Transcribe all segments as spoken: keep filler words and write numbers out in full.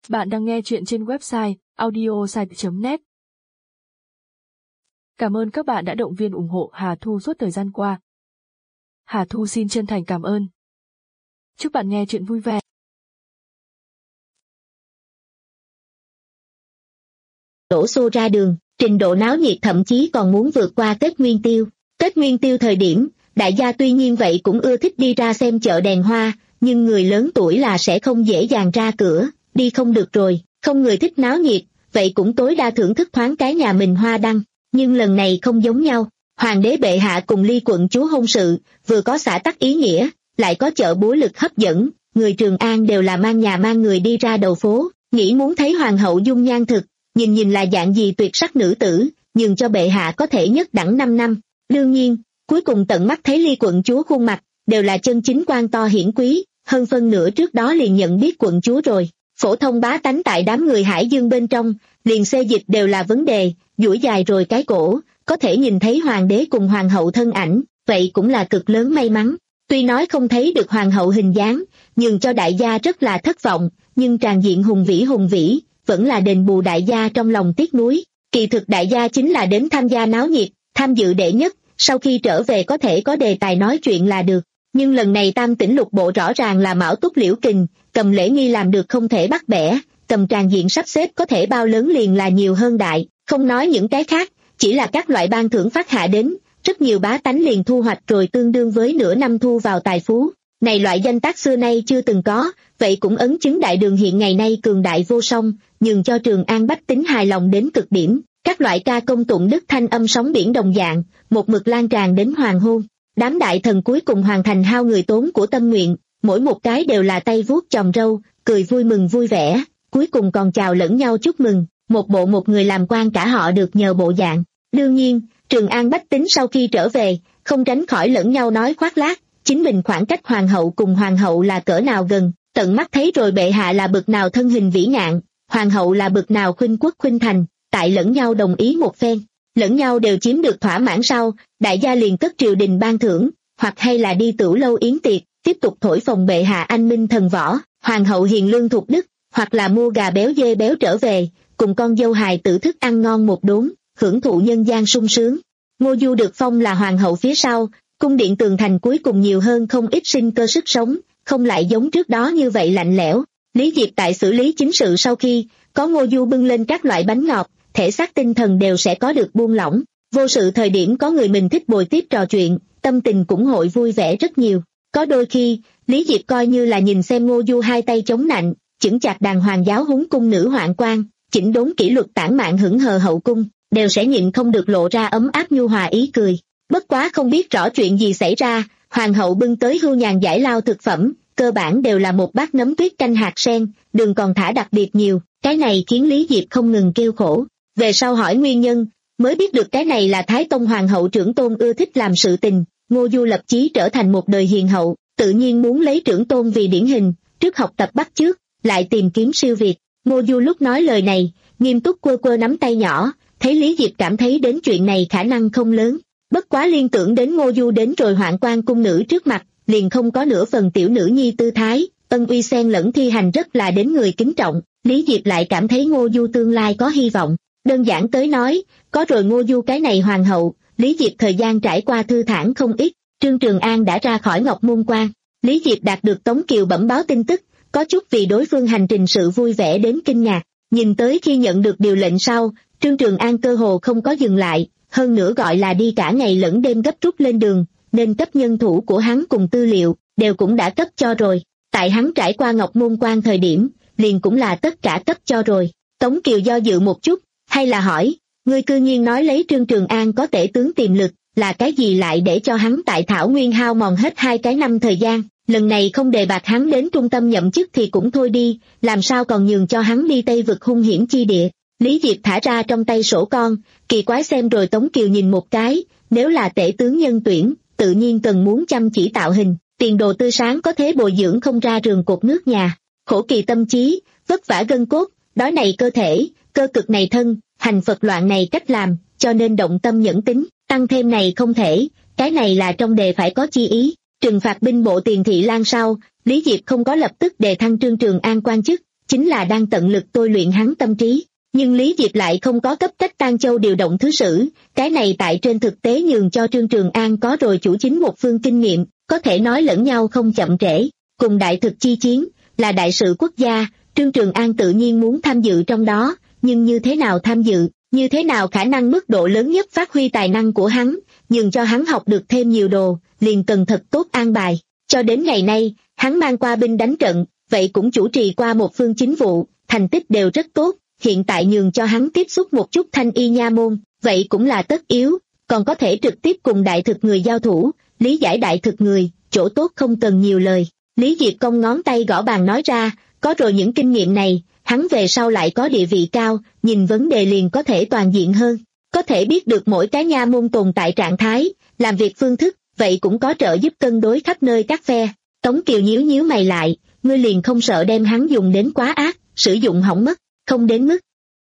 Bạn đang nghe chuyện trên website audiosite chấm net. Cảm ơn các bạn đã động viên ủng hộ Hà Thu suốt thời gian qua. Hà Thu xin chân thành cảm ơn. Chúc bạn nghe chuyện vui vẻ. Đổ xô ra đường, trình độ náo nhiệt thậm chí còn muốn vượt qua Tết Nguyên Tiêu. Tết Nguyên Tiêu thời điểm, đại gia tuy nhiên vậy cũng ưa thích đi ra xem chợ đèn hoa, nhưng người lớn tuổi là sẽ không dễ dàng ra cửa, đi không được rồi, không người thích náo nhiệt, vậy cũng tối đa thưởng thức thoáng cái nhà mình hoa đăng. Nhưng lần này không giống nhau, hoàng đế bệ hạ cùng Ly quận chúa hôn sự, vừa có xã tắc ý nghĩa, lại có chợ búa lực hấp dẫn, người Trường An đều là mang nhà mang người đi ra đầu phố, nghĩ muốn thấy hoàng hậu dung nhan thực, nhìn nhìn là dạng gì tuyệt sắc nữ tử, nhường cho bệ hạ có thể nhất đẳng năm năm. Đương nhiên, cuối cùng tận mắt thấy Ly quận chúa khuôn mặt, đều là chân chính quan to hiển quý, hơn phân nửa trước đó liền nhận biết quận chúa rồi. Phổ thông bá tánh tại đám người Hải Dương bên trong, liền xê dịch đều là vấn đề, duỗi dài rồi cái cổ, có thể nhìn thấy hoàng đế cùng hoàng hậu thân ảnh, vậy cũng là cực lớn may mắn. Tuy nói không thấy được hoàng hậu hình dáng, nhưng cho đại gia rất là thất vọng, nhưng tràn diện hùng vĩ hùng vĩ, vẫn là đền bù đại gia trong lòng tiếc nuối. Kỳ thực đại gia chính là đến tham gia náo nhiệt, tham dự đệ nhất, sau khi trở về có thể có đề tài nói chuyện là được. Nhưng lần này Tam Tỉnh lục bộ rõ ràng là Mão Túc Liễu Kình, cầm lễ nghi làm được không thể bắt bẻ, cầm tràng diện sắp xếp có thể bao lớn liền là nhiều hơn đại, không nói những cái khác, chỉ là các loại ban thưởng phát hạ đến, rất nhiều bá tánh liền thu hoạch rồi tương đương với nửa năm thu vào tài phú. Này loại danh tác xưa nay chưa từng có, vậy cũng ấn chứng đại đường hiện ngày nay cường đại vô song, nhường cho Trường An bách tính hài lòng đến cực điểm, các loại ca công tụng đức thanh âm sóng biển đồng dạng, một mực lan tràn đến hoàng hôn. Đám đại thần cuối cùng hoàn thành hao người tốn của tâm nguyện, mỗi một cái đều là tay vuốt chòm râu, cười vui mừng vui vẻ, cuối cùng còn chào lẫn nhau chúc mừng, một bộ một người làm quan cả họ được nhờ bộ dạng. Đương nhiên, Trường An bách tính sau khi trở về, không tránh khỏi lẫn nhau nói khoác lác, chính mình khoảng cách hoàng hậu cùng hoàng hậu là cỡ nào gần, tận mắt thấy rồi bệ hạ là bậc nào thân hình vĩ ngạn, hoàng hậu là bậc nào khuynh quốc khuynh thành, tại lẫn nhau đồng ý một phen. Lẫn nhau đều chiếm được thỏa mãn sau, đại gia liền cất triều đình ban thưởng, hoặc hay là đi tửu lâu yến tiệc, tiếp tục thổi phồng bệ hạ anh minh thần võ, hoàng hậu hiền lương thục đức, hoặc là mua gà béo dê béo trở về, cùng con dâu hài tử thức ăn ngon một đốn, hưởng thụ nhân gian sung sướng. Ngô Du được phong là hoàng hậu phía sau, cung điện tường thành cuối cùng nhiều hơn không ít sinh cơ sức sống, không lại giống trước đó như vậy lạnh lẽo. Lý Diệp tại xử lý chính sự sau khi, có Ngô Du bưng lên các loại bánh ngọt, thể xác tinh thần đều sẽ có được buông lỏng, vô sự thời điểm có người mình thích bồi tiếp trò chuyện, tâm tình cũng hội vui vẻ rất nhiều. Có đôi khi, Lý Diệp coi như là nhìn xem Ngô Du hai tay chống nạnh, chững chạc đàng hoàng giáo huấn cung nữ hoạn quan, chỉnh đốn kỷ luật tản mạn hững hờ hậu cung, đều sẽ nhịn không được lộ ra ấm áp nhu hòa ý cười. Bất quá không biết rõ chuyện gì xảy ra, hoàng hậu bưng tới hưu nhàn giải lao thực phẩm, cơ bản đều là một bát nấm tuyết canh hạt sen, đường còn thả đặc biệt nhiều, cái này khiến Lý Diệp không ngừng kêu khổ. Về sau hỏi nguyên nhân, mới biết được cái này là Thái Tông Hoàng hậu trưởng tôn ưa thích làm sự tình, Ngô Du lập chí trở thành một đời hiền hậu, tự nhiên muốn lấy trưởng tôn vì điển hình, trước học tập bắt chước, lại tìm kiếm siêu việt. Ngô Du lúc nói lời này, nghiêm túc quơ quơ nắm tay nhỏ, thấy Lý Diệp cảm thấy đến chuyện này khả năng không lớn, bất quá liên tưởng đến Ngô Du đến rồi hoạn quan cung nữ trước mặt, liền không có nửa phần tiểu nữ nhi tư thái, ân uy xen lẫn thi hành rất là đến người kính trọng. Lý Diệp lại cảm thấy Ngô Du tương lai có hy vọng. Đơn giản tới nói, có rồi Ngô Du cái này hoàng hậu, Lý Diệp thời gian trải qua thư thản không ít. Trương Trường An đã ra khỏi Ngọc Môn Quan, Lý Diệp đạt được Tống Kiều bẩm báo tin tức, có chút vì đối phương hành trình sự vui vẻ đến kinh ngạc. Nhìn tới khi nhận được điều lệnh sau, Trương Trường An cơ hồ không có dừng lại, hơn nữa gọi là đi cả ngày lẫn đêm gấp rút lên đường, nên cấp nhân thủ của hắn cùng tư liệu, đều cũng đã cấp cho rồi. Tại hắn trải qua Ngọc Môn Quan thời điểm, liền cũng là tất cả cấp cho rồi. Tống Kiều do dự một chút, hay là hỏi, ngươi cư nhiên nói lấy Trương Trường An có tể tướng tiềm lực, là cái gì lại để cho hắn tại Thảo Nguyên hao mòn hết hai cái năm thời gian, lần này không đề bạt hắn đến trung tâm nhậm chức thì cũng thôi đi, làm sao còn nhường cho hắn đi Tây vực hung hiểm chi địa. Lý Diệp thả ra trong tay sổ con, kỳ quái xem rồi Tống Kiều nhìn một cái, nếu là tể tướng nhân tuyển, tự nhiên cần muốn chăm chỉ tạo hình, tiền đồ tươi sáng có thế bồi dưỡng không ra rường cột nước nhà, khổ kỳ tâm trí, vất vả gân cốt, đói này cơ thể, cơ cực này thân, hành Phật loạn này cách làm, cho nên động tâm nhẫn tính, tăng thêm này không thể, cái này là trong đề phải có chi ý. Trừng phạt binh bộ tiền thị lang sau, Lý Diệp không có lập tức đề thăng Trương Trường An quan chức, chính là đang tận lực tôi luyện hắn tâm trí. Nhưng Lý Diệp lại không có cấp cách Tang Châu điều động thứ sử, cái này tại trên thực tế nhường cho Trương Trường An có rồi chủ chính một phương kinh nghiệm, có thể nói lẫn nhau không chậm trễ. Cùng đại thực chi chiến, là đại sự quốc gia, Trương Trường An tự nhiên muốn tham dự trong đó, nhưng như thế nào tham dự, như thế nào khả năng mức độ lớn nhất phát huy tài năng của hắn, nhường cho hắn học được thêm nhiều đồ, liền cần thật tốt an bài. Cho đến ngày nay, hắn mang qua binh đánh trận, vậy cũng chủ trì qua một phương chính vụ, thành tích đều rất tốt. Hiện tại nhường cho hắn tiếp xúc một chút thanh y nha môn, vậy cũng là tất yếu, còn có thể trực tiếp cùng đại thực người giao thủ, lý giải đại thực người, chỗ tốt không cần nhiều lời. Lý Diệp cong ngón tay gõ bàn nói ra, có rồi những kinh nghiệm này, hắn về sau lại có địa vị cao, nhìn vấn đề liền có thể toàn diện hơn, có thể biết được mỗi cái nha môn tồn tại trạng thái, làm việc phương thức, vậy cũng có trợ giúp cân đối khắp nơi các phe. Tống Kiều nhíu nhíu mày lại, ngươi liền không sợ đem hắn dùng đến quá ác, sử dụng hỏng mất. Không đến mức.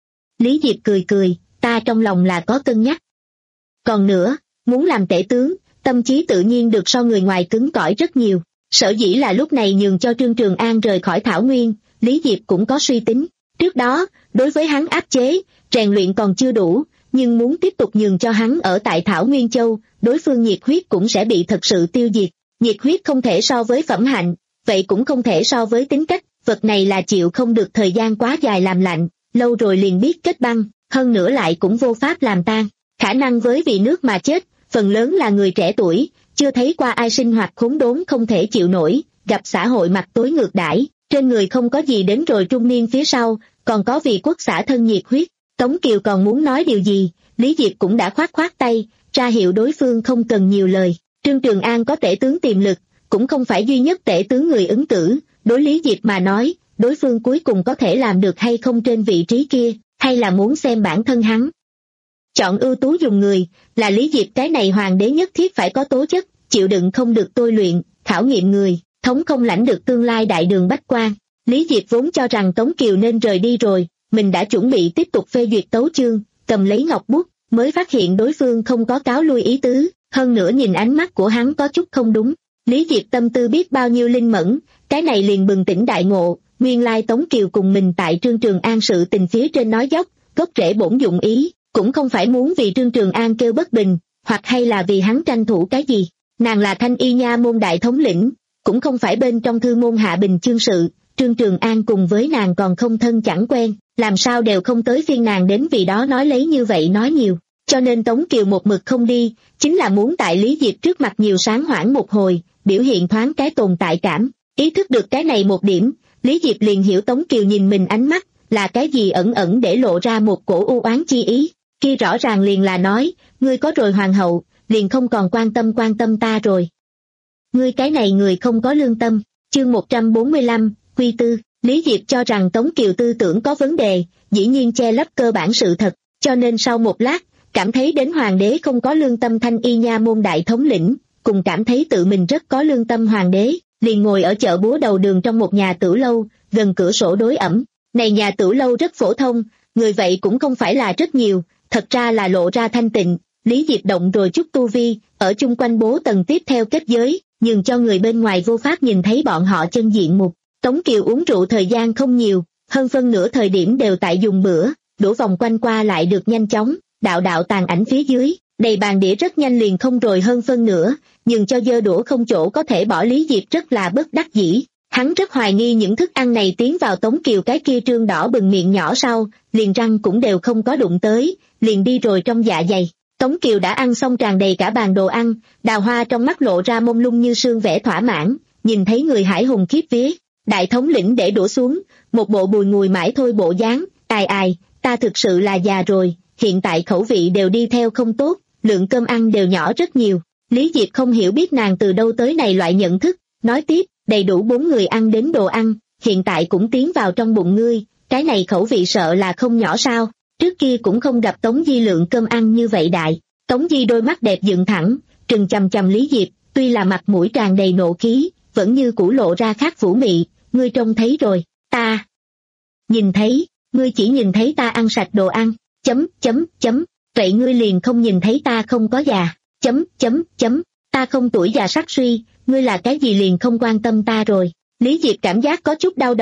Lý Diệp cười cười, ta trong lòng là có cân nhắc. Còn nữa, muốn làm tể tướng, tâm trí tự nhiên được so người ngoài cứng cỏi rất nhiều. Sở dĩ là lúc này nhường cho Trương Trường An rời khỏi Thảo Nguyên, Lý Diệp cũng có suy tính. Trước đó, đối với hắn áp chế, rèn luyện còn chưa đủ, nhưng muốn tiếp tục nhường cho hắn ở tại Thảo Nguyên Châu, đối phương nhiệt huyết cũng sẽ bị thật sự tiêu diệt. Nhiệt huyết không thể so với phẩm hạnh, vậy cũng không thể so với tính cách. Vật này là chịu không được thời gian quá dài làm lạnh, lâu rồi liền biết kết băng, hơn nữa lại cũng vô pháp làm tan. Khả năng với vì nước mà chết, phần lớn là người trẻ tuổi, chưa thấy qua ai sinh hoạt khốn đốn không thể chịu nổi, gặp xã hội mặt tối ngược đãi, trên người không có gì đến rồi trung niên phía sau, còn có vì quốc xã thân nhiệt huyết. Tống Kiều còn muốn nói điều gì, Lý Diệp cũng đã khoát khoát tay, ra hiệu đối phương không cần nhiều lời. Trương Trường An có tể tướng tiềm lực, cũng không phải duy nhất tể tướng người ứng cử. Đối Lý Diệp mà nói, đối phương cuối cùng có thể làm được hay không trên vị trí kia, hay là muốn xem bản thân hắn. Chọn ưu tú dùng người, là Lý Diệp cái này hoàng đế nhất thiết phải có tố chất, chịu đựng không được tôi luyện, khảo nghiệm người, thống không lãnh được tương lai đại đường bách quan. Lý Diệp vốn cho rằng Tống Kiều nên rời đi rồi, mình đã chuẩn bị tiếp tục phê duyệt tấu chương, cầm lấy ngọc bút, mới phát hiện đối phương không có cáo lui ý tứ, hơn nữa nhìn ánh mắt của hắn có chút không đúng. Lý Diệp tâm tư biết bao nhiêu linh mẫn, cái này liền bừng tỉnh đại ngộ, nguyên lai Tống Kiều cùng mình tại Trương Trường An sự tình phía trên nói dốc, gốc rễ bổn dụng ý, cũng không phải muốn vì Trương Trường An kêu bất bình, hoặc hay là vì hắn tranh thủ cái gì. Nàng là thanh y nha môn đại thống lĩnh, cũng không phải bên trong thư môn hạ bình chương sự, Trương Trường An cùng với nàng còn không thân chẳng quen, làm sao đều không tới phiên nàng đến vì đó nói lấy như vậy nói nhiều. Cho nên Tống Kiều một mực không đi, chính là muốn tại Lý Diệp trước mặt nhiều sáng hoãn một hồi, biểu hiện thoáng cái tồn tại cảm. Ý thức được cái này một điểm, Lý Diệp liền hiểu Tống Kiều nhìn mình ánh mắt, là cái gì ẩn ẩn để lộ ra một cổ u oán chi ý, kia rõ ràng liền là nói, ngươi có rồi hoàng hậu, liền không còn quan tâm quan tâm ta rồi. Ngươi cái này người không có lương tâm, chương một trăm bốn mươi lăm, quy tư, Lý Diệp cho rằng Tống Kiều tư tưởng có vấn đề, dĩ nhiên che lấp cơ bản sự thật, cho nên sau một lát, cảm thấy đến hoàng đế không có lương tâm thanh y nha môn đại thống lĩnh, cùng cảm thấy tự mình rất có lương tâm hoàng đế, liền ngồi ở chợ búa đầu đường trong một nhà tửu lâu, gần cửa sổ đối ẩm. Này nhà tửu lâu rất phổ thông, người vậy cũng không phải là rất nhiều, thật ra là lộ ra thanh tịnh. Lý Diệp động rồi chút tu vi, ở chung quanh bố tầng tiếp theo kết giới, nhường cho người bên ngoài vô pháp nhìn thấy bọn họ chân diện mục. Tống Kiều uống rượu thời gian không nhiều, hơn phân nửa thời điểm đều tại dùng bữa, đổ vòng quanh qua lại được nhanh chóng, đạo đạo tàn ảnh phía dưới, đầy bàn đĩa rất nhanh liền không rồi hơn phân nửa, nhưng cho dơ đũa không chỗ có thể bỏ. Lý Diệp rất là bất đắc dĩ, hắn rất hoài nghi những thức ăn này tiến vào Tống Kiều cái kia trương đỏ bừng miệng nhỏ sau, liền răng cũng đều không có đụng tới, liền đi rồi trong dạ dày. Tống Kiều đã ăn xong tràn đầy cả bàn đồ ăn, Đào Hoa trong mắt lộ ra mông lung như sương vẻ thỏa mãn, nhìn thấy người hải hùng khiếp vía, đại thống lĩnh để đổ xuống, một bộ bùi ngùi mãi thôi bộ dáng, ai ai, ta thực sự là già rồi, hiện tại khẩu vị đều đi theo không tốt, lượng cơm ăn đều nhỏ rất nhiều. Lý Diệp không hiểu biết nàng từ đâu tới này loại nhận thức, nói tiếp, đầy đủ bốn người ăn đến đồ ăn, hiện tại cũng tiến vào trong bụng ngươi, cái này khẩu vị sợ là không nhỏ sao, trước kia cũng không gặp Tống Di lượng cơm ăn như vậy đại. Tống Di đôi mắt đẹp dựng thẳng, trừng chằm chằm Lý Diệp, tuy là mặt mũi tràn đầy nộ khí, vẫn như cũ lộ ra khác vũ mị, ngươi trông thấy rồi, ta nhìn thấy, ngươi chỉ nhìn thấy ta ăn sạch đồ ăn, chấm chấm chấm, vậy ngươi liền không nhìn thấy ta không có già, chấm chấm chấm, ta không tuổi già sắc suy, ngươi là cái gì liền không quan tâm ta rồi. Lý Diệp cảm giác có chút đau đầu,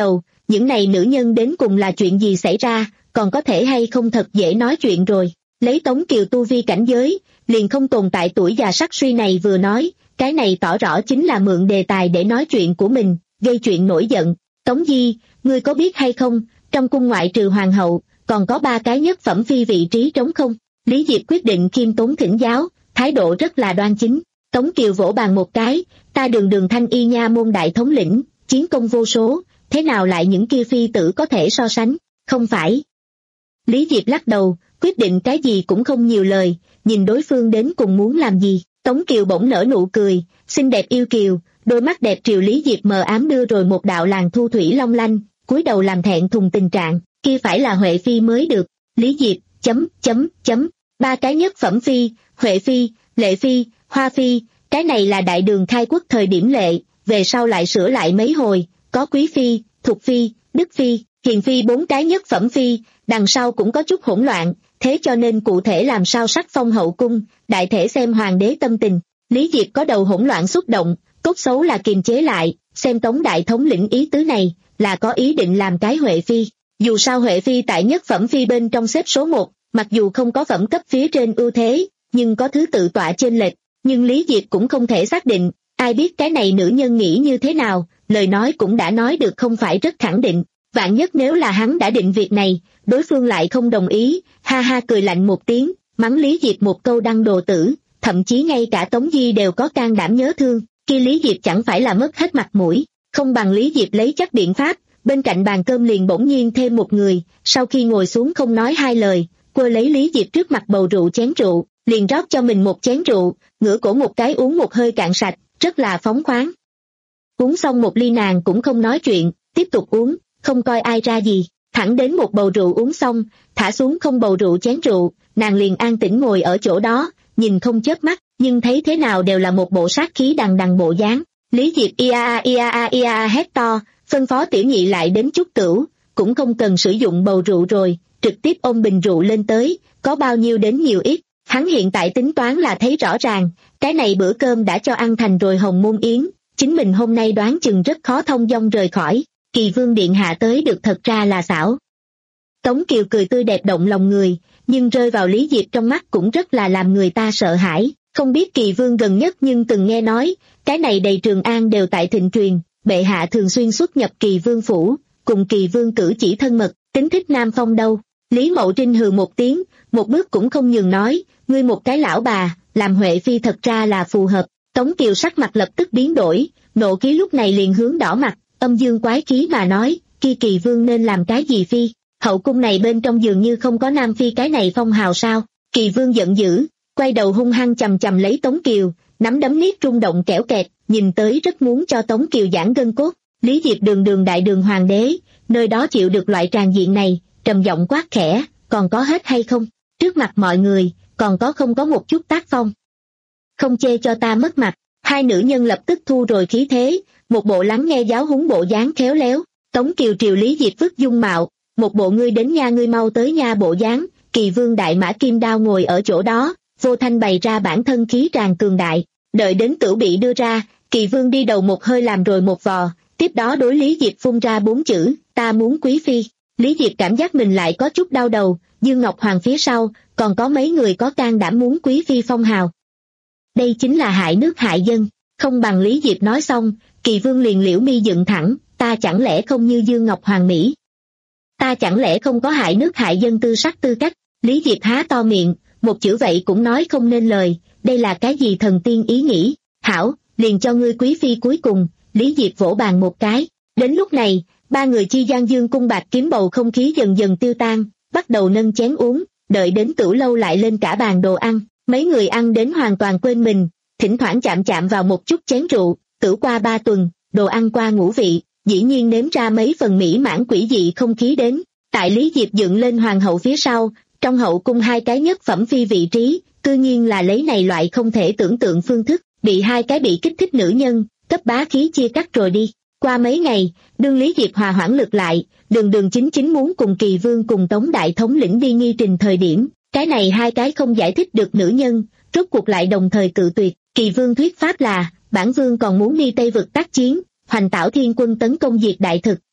những này nữ nhân đến cùng là chuyện gì xảy ra, còn có thể hay không thật dễ nói chuyện rồi. Lấy Tống Kiều tu vi cảnh giới, liền không tồn tại tuổi già sắc suy này vừa nói, cái này tỏ rõ chính là mượn đề tài để nói chuyện của mình, gây chuyện nổi giận. Tống Di, ngươi có biết hay không, trong cung ngoại trừ hoàng hậu, còn có ba cái nhất phẩm phi vị trí trống không? Lý Diệp quyết định khiêm tốn thỉnh giáo, thái độ rất là đoan chính. Tống Kiều vỗ bàn một cái, ta Đường Đường Thanh Y nha môn đại thống lĩnh, chiến công vô số, thế nào lại những kia phi tử có thể so sánh, không phải. Lý Diệp lắc đầu, quyết định cái gì cũng không nhiều lời, nhìn đối phương đến cùng muốn làm gì. Tống Kiều bỗng nở nụ cười, xinh đẹp yêu kiều, đôi mắt đẹp triều Lý Diệp mờ ám đưa rồi một đạo làn thu thủy long lanh, cúi đầu làm thẹn thùng tình trạng, kia phải là Huệ Phi mới được. Lý Diệp, chấm, chấm, chấm, ba cái nhất phẩm phi, Huệ Phi, Lệ Phi, Hoa Phi, cái này là đại đường khai quốc thời điểm lệ, về sau lại sửa lại mấy hồi, có Quý Phi, Thục Phi, Đức Phi, Hiền Phi bốn cái nhất phẩm phi, đằng sau cũng có chút hỗn loạn, thế cho nên cụ thể làm sao sắc phong hậu cung, đại thể xem hoàng đế tâm tình. Lý Diệp có đầu hỗn loạn xúc động, cốt xấu là kiềm chế lại, xem Tống đại thống lĩnh ý tứ này, là có ý định làm cái Huệ Phi. Dù sao Huệ Phi tại nhất phẩm phi bên trong xếp số một, mặc dù không có phẩm cấp phía trên ưu thế, nhưng có thứ tự tọa trên lệch, nhưng Lý Diệp cũng không thể xác định, ai biết cái này nữ nhân nghĩ như thế nào, lời nói cũng đã nói được không phải rất khẳng định. Vạn nhất nếu là hắn đã định việc này, đối phương lại không đồng ý, ha ha cười lạnh một tiếng, mắng Lý Diệp một câu đăng đồ tử, thậm chí ngay cả Tống Di đều có can đảm nhớ thương, kia Lý Diệp chẳng phải là mất hết mặt mũi, không bằng Lý Diệp lấy chắc biện pháp, bên cạnh bàn cơm liền bỗng nhiên thêm một người, sau khi ngồi xuống không nói hai lời, quơ lấy Lý Diệp trước mặt bầu rượu chén rượu, liền rót cho mình một chén rượu, ngửa cổ một cái uống một hơi cạn sạch, rất là phóng khoáng. Uống xong một ly nàng cũng không nói chuyện, tiếp tục uống, không coi ai ra gì, thẳng đến một bầu rượu uống xong, thả xuống không bầu rượu chén rượu, nàng liền an tĩnh ngồi ở chỗ đó, nhìn không chớp mắt, nhưng thấy thế nào đều là một bộ sát khí đằng đằng bộ dáng. Lý Diệp ia a ia a ia a hét to, phân phó tiểu nhị lại đến chút tửu, cũng không cần sử dụng bầu rượu rồi, trực tiếp ôm bình rượu lên tới, có bao nhiêu đến nhiều ít, hắn hiện tại tính toán là thấy rõ ràng, cái này bữa cơm đã cho ăn thành rồi hồng môn yến, chính mình hôm nay đoán chừng rất khó thông dong rời khỏi. Kỳ Vương điện hạ tới được thật ra là xảo. Tống Kiều cười tươi đẹp động lòng người, nhưng rơi vào Lý Diệp trong mắt cũng rất là làm người ta sợ hãi, không biết Kỳ Vương gần nhất nhưng từng nghe nói, cái này đầy Trường An đều tại thịnh truyền, bệ hạ thường xuyên xuất nhập Kỳ Vương phủ, cùng Kỳ Vương cử chỉ thân mật, tính thích nam phong đâu. Lý Mậu Trinh hừ một tiếng, một bước cũng không nhường nói, ngươi một cái lão bà, làm Huệ Phi thật ra là phù hợp. Tống Kiều sắc mặt lập tức biến đổi, nộ khí lúc này liền hướng đỏ mặt, âm dương quái khí mà nói, kia Kỳ Vương nên làm cái gì phi, hậu cung này bên trong dường như không có nam phi cái này phong hào sao. Kỳ Vương giận dữ, quay đầu hung hăng chầm chầm lấy Tống Kiều, nắm đấm niết rung động kẽo kẹt, nhìn tới rất muốn cho Tống Kiều giãn gân cốt. Lý Diệp đường đường đại đường hoàng đế, nơi đó chịu được loại tràn diện này, trầm giọng quát khẽ, còn có hết hay không, trước mặt mọi người, còn có không có một chút tác phong. Không chê cho ta mất mặt. Hai nữ nhân lập tức thu rồi khí thế, một bộ lắng nghe giáo huấn bộ dáng khéo léo. Tống Kiều triều Lý Diệp vứt dung mạo, một bộ ngươi đến nha ngươi mau tới nha bộ dáng. Kỳ Vương đại mã kim đao ngồi ở chỗ đó, vô thanh bày ra bản thân khí tràn cường đại. Đợi đến tửu bị đưa ra, Kỳ Vương đi đầu một hơi làm rồi một vò, tiếp đó đối Lý Diệp phun ra bốn chữ, ta muốn quý phi. Lý Diệp cảm giác mình lại có chút đau đầu, Dương Ngọc Hoàng phía sau, còn có mấy người có can đảm muốn quý phi phong hào. Đây chính là hại nước hại dân, không bằng Lý Diệp nói xong, Kỳ Vương liền liễu mi dựng thẳng, ta chẳng lẽ không như Dương Ngọc Hoàng Mỹ? Ta chẳng lẽ không có hại nước hại dân tư sắc tư cách? Lý Diệp há to miệng, một chữ vậy cũng nói không nên lời, đây là cái gì thần tiên ý nghĩ? Hảo, liền cho ngươi quý phi cuối cùng. Lý Diệp vỗ bàn một cái. Đến lúc này, ba người chi gian dương cung bạc kiếm bầu không khí dần dần tiêu tan, bắt đầu nâng chén uống, đợi đến tửu lâu lại lên cả bàn đồ ăn. Mấy người ăn đến hoàn toàn quên mình, thỉnh thoảng chạm chạm vào một chút chén rượu, tửu qua ba tuần, đồ ăn qua ngũ vị, dĩ nhiên nếm ra mấy phần mỹ mãn quỷ dị không khí đến. Tại Lý Diệp dựng lên hoàng hậu phía sau, trong hậu cung hai cái nhất phẩm phi vị trí, cư nhiên là lấy này loại không thể tưởng tượng phương thức, bị hai cái bị kích thích nữ nhân, cấp bá khí chia cắt rồi đi. Qua mấy ngày, đương Lý Diệp hòa hoãn lực lại, đường đường chính chính muốn cùng Kỳ Vương cùng Tống đại thống lĩnh đi nghi trình thời điểm, cái này hai cái không giải thích được nữ nhân, rốt cuộc lại đồng thời cự tuyệt. Kỳ Vương thuyết pháp là, bản vương còn muốn đi Tây vực tác chiến, hoành tảo thiên quân tấn công diệt đại thực,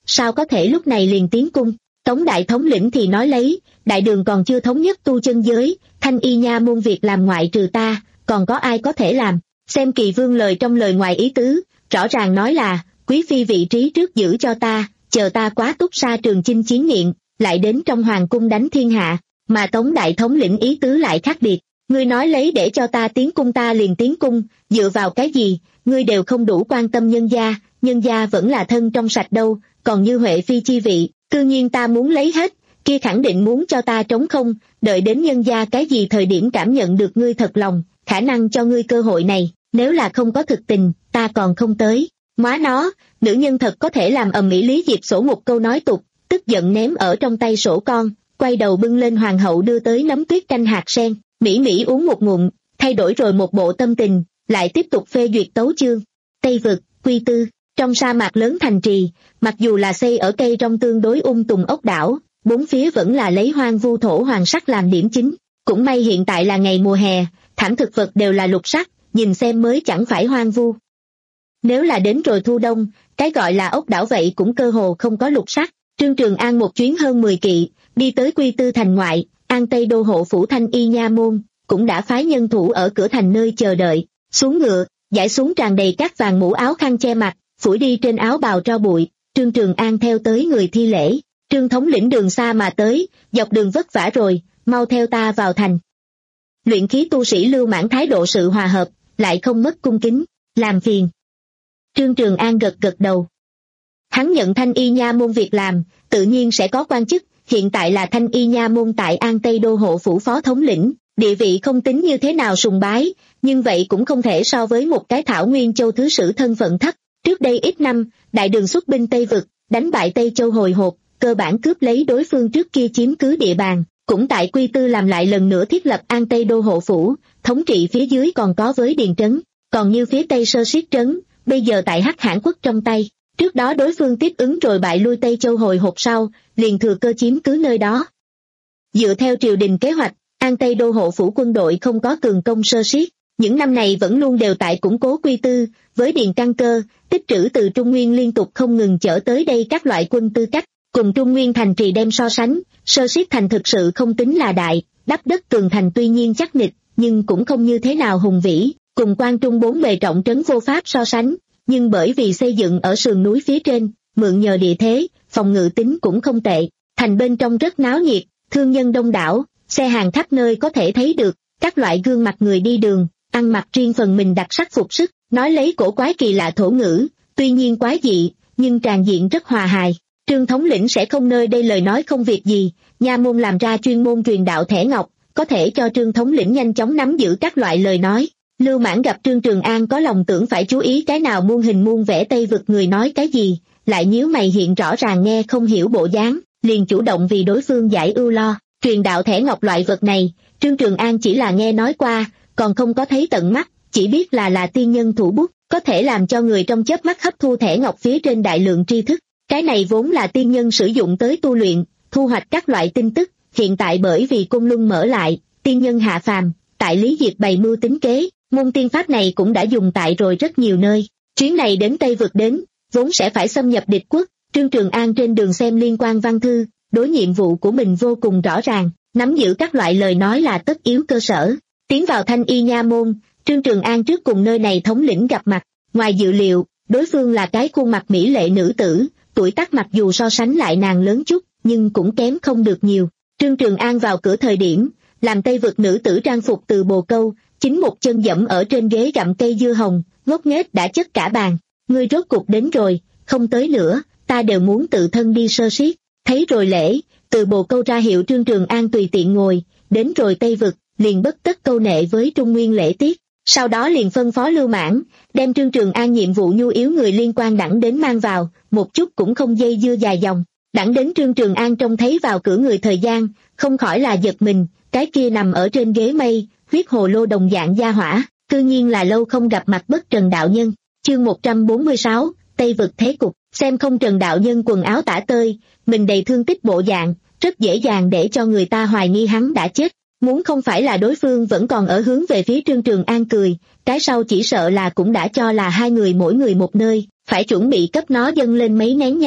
sao có thể lúc này liền tiến cung. Tống đại thống lĩnh thì nói lấy, đại đường còn chưa thống nhất tu chân giới, Thanh Y nha môn việc làm ngoại trừ ta, còn có ai có thể làm. Xem Kỳ Vương lời trong lời ngoài ý tứ, rõ ràng nói là, quý phi vị trí trước giữ cho ta, chờ ta quá túc xa trường chinh chiến nghiện, lại đến trong hoàng cung đánh thiên hạ, mà Tống đại thống lĩnh ý tứ lại khác biệt. Ngươi nói lấy để cho ta tiến cung ta liền tiến cung, dựa vào cái gì, ngươi đều không đủ quan tâm nhân gia, nhân gia vẫn là thân trong sạch đâu, còn như Huệ phi chi vị, cư nhiên ta muốn lấy hết, kia khẳng định muốn cho ta trống không, đợi đến nhân gia cái gì thời điểm cảm nhận được ngươi thật lòng, khả năng cho ngươi cơ hội này, nếu là không có thực tình, ta còn không tới. Móa nó, nữ nhân thật có thể làm ầm ĩ. Lý Diệp sổ một câu nói tục, tức giận ném ở trong tay sổ con, quay đầu bưng lên hoàng hậu đưa tới nấm tuyết canh hạt sen, Mỹ Mỹ uống một ngụm, thay đổi rồi một bộ tâm tình, lại tiếp tục phê duyệt tấu chương. Tây vực, Quy Tư, trong sa mạc lớn thành trì, mặc dù là xây ở cây trong tương đối ung tùng ốc đảo, bốn phía vẫn là lấy hoang vu thổ hoàng sắc làm điểm chính. Cũng may hiện tại là ngày mùa hè, thảm thực vật đều là lục sắc, nhìn xem mới chẳng phải hoang vu. Nếu là đến rồi thu đông, cái gọi là ốc đảo vậy cũng cơ hồ không có lục sắc. Trương Trường An một chuyến hơn mười kỵ, đi tới Quy Tư thành ngoại, An Tây đô hộ phủ Thanh Y nha môn, cũng đã phái nhân thủ ở cửa thành nơi chờ đợi. Xuống ngựa, giải xuống tràn đầy cát vàng mũ áo khăn che mặt, phủi đi trên áo bào tro bụi, Trương Trường An theo tới người thi lễ. Trương thống lĩnh đường xa mà tới, dọc đường vất vả rồi, mau theo ta vào thành. Luyện khí tu sĩ Lưu Mãn thái độ sự hòa hợp, lại không mất cung kính, làm phiền. Trương Trường An gật gật đầu. Hắn nhận Thanh Y nha môn việc làm, tự nhiên sẽ có quan chức, hiện tại là Thanh Y nha môn tại An Tây đô hộ phủ phó thống lĩnh, địa vị không tính như thế nào sùng bái, nhưng vậy cũng không thể so với một cái Thảo Nguyên Châu thứ sử thân phận thấp. Trước đây ít năm, đại đường xuất binh Tây vực, đánh bại Tây Châu hồi hộp, cơ bản cướp lấy đối phương trước kia chiếm cứ địa bàn, cũng tại Quy Tư làm lại lần nữa thiết lập An Tây đô hộ phủ, thống trị phía dưới còn có với Điền trấn, còn như phía Tây Sơ Siết trấn, bây giờ tại Hắc Hãn quốc trong tay. Trước đó đối phương tiếp ứng rồi bại lui Tây Châu hồi hộp sau, liền thừa cơ chiếm cứ nơi đó. Dựa theo triều đình kế hoạch, An Tây đô hộ phủ quân đội không có cường công Sơ Siết, những năm này vẫn luôn đều tại củng cố Quy Tư, với điền căn cơ, tích trữ từ Trung Nguyên liên tục không ngừng chở tới đây các loại quân tư cách, cùng Trung Nguyên thành trì đem so sánh, Sơ Siết thành thực sự không tính là đại, đắp đất tường thành tuy nhiên chắc nịch, nhưng cũng không như thế nào hùng vĩ, cùng Quan Trung bốn bề trọng trấn vô pháp so sánh, nhưng bởi vì xây dựng ở sườn núi phía trên, mượn nhờ địa thế, phòng ngự tính cũng không tệ, thành bên trong rất náo nhiệt, thương nhân đông đảo, xe hàng khắp nơi có thể thấy được, các loại gương mặt người đi đường, ăn mặc riêng phần mình đặc sắc phục sức, nói lấy cổ quái kỳ lạ thổ ngữ, tuy nhiên quái dị, nhưng tràn diện rất hòa hài. Trương thống lĩnh sẽ không nơi đây lời nói không việc gì, nha môn làm ra chuyên môn truyền đạo thẻ ngọc, có thể cho Trương thống lĩnh nhanh chóng nắm giữ các loại lời nói. Lưu Mãn gặp Trương Trường An có lòng tưởng phải chú ý cái nào muôn hình muôn vẻ Tây vực người nói cái gì, lại nhíu mày hiện rõ ràng nghe không hiểu bộ dáng, liền chủ động vì đối phương giải ưu lo. Truyền đạo thẻ ngọc loại vật này, Trương Trường An chỉ là nghe nói qua, còn không có thấy tận mắt, chỉ biết là là tiên nhân thủ bút, có thể làm cho người trong chớp mắt hấp thu thẻ ngọc phía trên đại lượng tri thức. Cái này vốn là tiên nhân sử dụng tới tu luyện, thu hoạch các loại tin tức, hiện tại bởi vì cung luân mở lại, tiên nhân hạ phàm, tại Lý Diệp bày mưu tính kế, môn tiên pháp này cũng đã dùng tại rồi rất nhiều nơi. Chuyến này đến Tây vực đến, vốn sẽ phải xâm nhập địch quốc, Trương Trường An trên đường xem liên quan văn thư, đối nhiệm vụ của mình vô cùng rõ ràng, nắm giữ các loại lời nói là tất yếu cơ sở. Tiến vào Thanh Y nha môn, Trương Trường An trước cùng nơi này thống lĩnh gặp mặt, ngoài dự liệu, đối phương là cái khuôn mặt mỹ lệ nữ tử, tuổi tác mặc dù so sánh lại nàng lớn chút, nhưng cũng kém không được nhiều. Trương Trường An vào cửa thời điểm, làm Tây vực nữ tử trang phục từ bồ câu, chính một chân dẫm ở trên ghế gặm cây dưa hồng, ngốc nghếch đã chất cả bàn. Ngươi rốt cục đến rồi, không tới nữa, ta đều muốn tự thân đi Sơ Siết. Thấy rồi lễ, từ bồ câu ra hiệu Trương Trường An tùy tiện ngồi, đến rồi Tây vực, liền bất tất câu nệ với Trung Nguyên lễ tiết. Sau đó liền phân phó Lưu Mãn, đem Trương Trường An nhiệm vụ nhu yếu người liên quan đẳng đến mang vào, một chút cũng không dây dưa dài dòng. Đẳng đến Trương Trường An trông thấy vào cửa người thời gian, không khỏi là giật mình, cái kia nằm ở trên ghế mây, huyết hồ lô đồng dạng gia hỏa, cư nhiên là lâu không gặp mặt Bất Trần đạo nhân. Chương một trăm bốn mươi sáu, Tây vực thế cục, xem không Trần đạo nhân quần áo tả tơi, mình đầy thương tích bộ dạng, rất dễ dàng để cho người ta hoài nghi hắn đã chết. Muốn không phải là đối phương vẫn còn ở hướng về phía Trương Trường An cười, cái sau chỉ sợ là cũng đã cho là hai người mỗi người một nơi, phải chuẩn bị cấp nó dâng lên mấy nén nhang.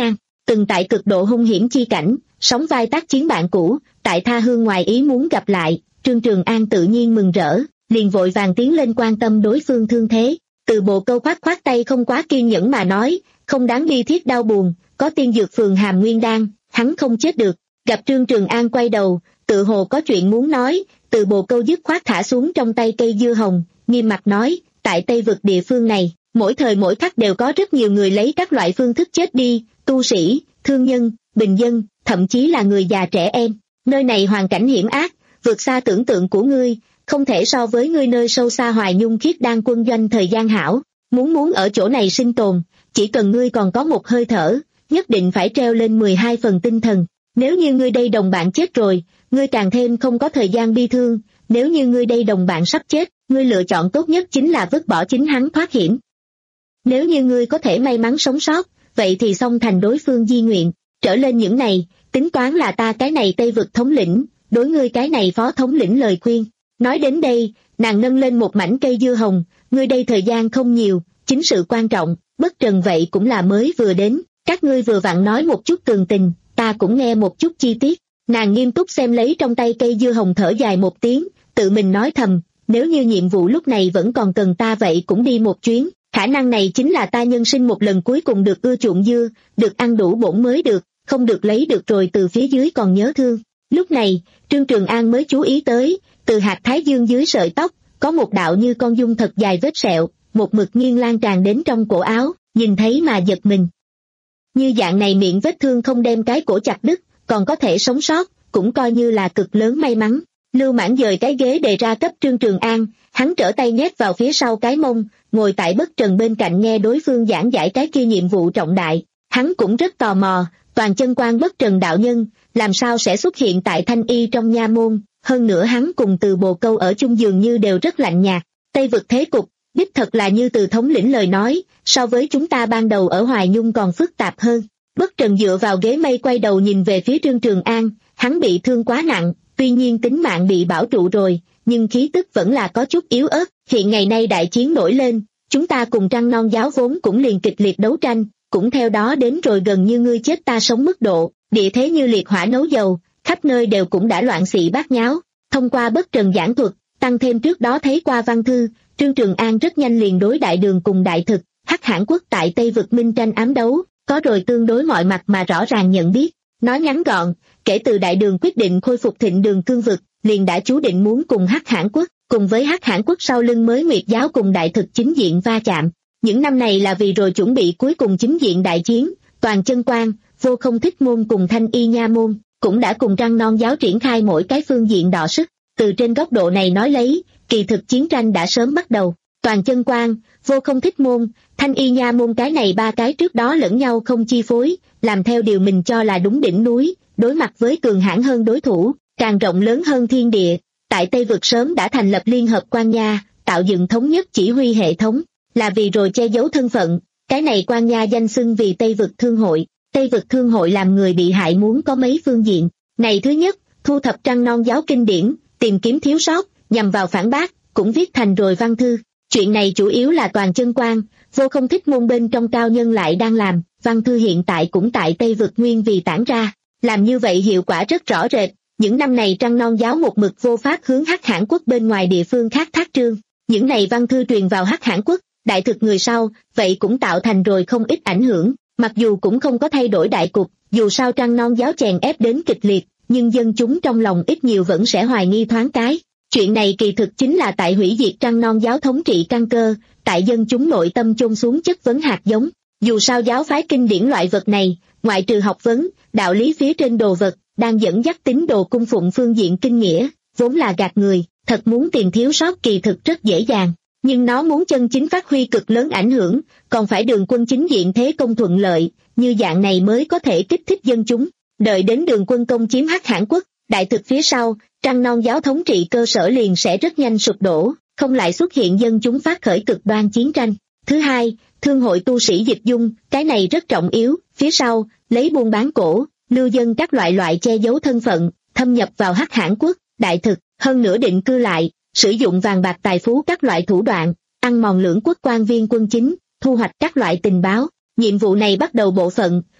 từng tại cực độ hung hiểm chi cảnh, sóng vai tác chiến bạn cũ, tại tha hương ngoài ý muốn gặp lại, Trương Trường An tự nhiên mừng rỡ, liền vội vàng tiến lên quan tâm đối phương thương thế. Từ Bồ Câu khoát khoát tay không quá kiên nhẫn mà nói, không đáng bi thiết đau buồn, có tiên dược phường hàm nguyên đan, hắn không chết được. Gặp Trương Trường An quay đầu, tự hồ có chuyện muốn nói, Từ Bồ Câu dứt khoát thả xuống trong tay cây dưa hồng, nghiêm mặt nói, tại Tây vực địa phương này, mỗi thời mỗi khắc đều có rất nhiều người lấy các loại phương thức chết đi, tu sĩ, thương nhân, bình dân, thậm chí là người già trẻ em. Nơi này hoàn cảnh hiểm ác, vượt xa tưởng tượng của ngươi, không thể so với ngươi nơi sâu xa Hoài Nhung Khiết Đan quân doanh thời gian hảo. Muốn muốn ở chỗ này sinh tồn, chỉ cần ngươi còn có một hơi thở, nhất định phải treo lên mười hai phần tinh thần. Nếu như ngươi đây đồng bạn chết rồi, ngươi càng thêm không có thời gian bi thương. Nếu như ngươi đây đồng bạn sắp chết, ngươi lựa chọn tốt nhất chính là vứt bỏ chính hắn thoát hiểm. Nếu như ngươi có thể may mắn sống sót, vậy thì xong thành đối phương di nguyện. Trở lên những này, tính toán là ta cái này Tây vực thống lĩnh, đối ngươi cái này phó thống lĩnh lời khuyên. Nói đến đây, nàng nâng lên một mảnh cây dưa hồng, ngươi đây thời gian không nhiều, chính sự quan trọng, bất trần vậy cũng là mới vừa đến, các ngươi vừa vặn nói một chút tường tình, ta cũng nghe một chút chi tiết. Nàng nghiêm túc xem lấy trong tay cây dưa hồng thở dài một tiếng, tự mình nói thầm, nếu như nhiệm vụ lúc này vẫn còn cần ta vậy cũng đi một chuyến, khả năng này chính là ta nhân sinh một lần cuối cùng được ưa chuộng dưa, được ăn đủ bổn mới được, không được lấy được rồi từ phía dưới còn nhớ thương. Lúc này, Trương Trường An mới chú ý tới, từ hạt thái dương dưới sợi tóc, có một đạo như con dung thật dài vết sẹo, một mực nghiêng lan tràn đến trong cổ áo, nhìn thấy mà giật mình. Như dạng này miệng vết thương không đem cái cổ chặt đứt, còn có thể sống sót, cũng coi như là cực lớn may mắn. Lưu Mãn dời cái ghế đề ra cấp Trương Trường An, hắn trở tay nhét vào phía sau cái mông, ngồi tại bất trần bên cạnh nghe đối phương giảng giải cái kia nhiệm vụ trọng đại. Hắn cũng rất tò mò, toàn chân quan bất trần đạo nhân, làm sao sẽ xuất hiện tại Thanh Y trong nha môn, hơn nữa hắn cùng Từ Bồ Câu ở chung dường như đều rất lạnh nhạt. Tây vực thế cục, đích thật là như Từ thống lĩnh lời nói, so với chúng ta ban đầu ở Hoài Nhung còn phức tạp hơn. Bất trần dựa vào ghế mây quay đầu nhìn về phía Trương Trường An, hắn bị thương quá nặng, tuy nhiên tính mạng bị bảo trụ rồi, nhưng khí tức vẫn là có chút yếu ớt. Hiện ngày nay đại chiến nổi lên, chúng ta cùng Trăng Non giáo vốn cũng liền kịch liệt đấu tranh, cũng theo đó đến rồi gần như ngươi chết ta sống mức độ, địa thế như liệt hỏa nấu dầu, khắp nơi đều cũng đã loạn xị bát nháo. Thông qua bất trần giảng thuật, tăng thêm trước đó thấy qua văn thư, Trương Trường An rất nhanh liền đối Đại Đường cùng Đại Thực, Hắc Hãn quốc tại Tây vực minh tranh ám đấu, có rồi tương đối mọi mặt mà rõ ràng nhận biết. Nói ngắn gọn, kể từ Đại Đường quyết định khôi phục Thịnh Đường cương vực, liền đã chú định muốn cùng Hắc Hãn quốc, cùng với Hắc Hãn quốc sau lưng mới Nguyệt giáo cùng Đại Thực chính diện va chạm. Những năm này là vì rồi chuẩn bị cuối cùng chính diện đại chiến, toàn chân quan, Vô Không Thích môn cùng Thanh Y nha môn, cũng đã cùng Trăng Non giáo triển khai mỗi cái phương diện đọ sức. Từ trên góc độ này nói lấy, kỳ thực chiến tranh đã sớm bắt đầu. Toàn chân quan, Vô Không Thích môn, Thanh Y nha môn cái này ba cái trước đó lẫn nhau không chi phối, làm theo điều mình cho là đúng đỉnh núi, đối mặt với cường hãn hơn đối thủ, càng rộng lớn hơn thiên địa. Tại Tây vực sớm đã thành lập liên hợp quan nha, tạo dựng thống nhất chỉ huy hệ thống, là vì rồi che giấu thân phận. Cái này quan nha danh xưng vì Tây vực thương hội. Tây vực thương hội làm người bị hại muốn có mấy phương diện. Này thứ nhất, thu thập Trăng Non giáo kinh điển, tìm kiếm thiếu sót, nhằm vào phản bác, cũng viết thành rồi văn thư. Chuyện này chủ yếu là toàn chân quan, Vô Không Thích môn bên trong cao nhân lại đang làm, văn thư hiện tại cũng tại Tây vực nguyên vì tản ra. Làm như vậy hiệu quả rất rõ rệt, những năm này Trăng Non giáo một mực vô pháp hướng Hắc Hãn quốc bên ngoài địa phương khác thác trương. Những này văn thư truyền vào Hắc Hãn quốc, Đại Thực người sau, vậy cũng tạo thành rồi không ít ảnh hưởng, mặc dù cũng không có thay đổi đại cục, dù sao Trăng Non giáo chèn ép đến kịch liệt, nhưng dân chúng trong lòng ít nhiều vẫn sẽ hoài nghi thoáng cái. Chuyện này kỳ thực chính là tại hủy diệt Trăng Non giáo thống trị căn cơ, tại dân chúng nội tâm chôn xuống chất vấn hạt giống. Dù sao giáo phái kinh điển loại vật này, ngoại trừ học vấn, đạo lý phía trên đồ vật, đang dẫn dắt tín đồ cung phụng phương diện kinh nghĩa, vốn là gạt người, thật muốn tìm thiếu sót kỳ thực rất dễ dàng. Nhưng nó muốn chân chính phát huy cực lớn ảnh hưởng, còn phải đường quân chính diện thế công thuận lợi, như dạng này mới có thể kích thích dân chúng. Đợi đến đường quân công chiếm Hắc Hãn quốc, Đại Thực phía sau, Trăng Non giáo thống trị cơ sở liền sẽ rất nhanh sụp đổ, không lại xuất hiện dân chúng phát khởi cực đoan chiến tranh. Thứ hai, thương hội tu sĩ dịch dung, cái này rất trọng yếu, phía sau, lấy buôn bán cổ, lưu dân các loại loại che giấu thân phận, thâm nhập vào Hắc Hãn quốc, Đại Thực, hơn nữa định cư lại, sử dụng vàng bạc tài phú các loại thủ đoạn, ăn mòn lưỡng quốc quan viên quân chính, thu hoạch các loại tình báo. Nhiệm vụ này bắt đầu bộ phận,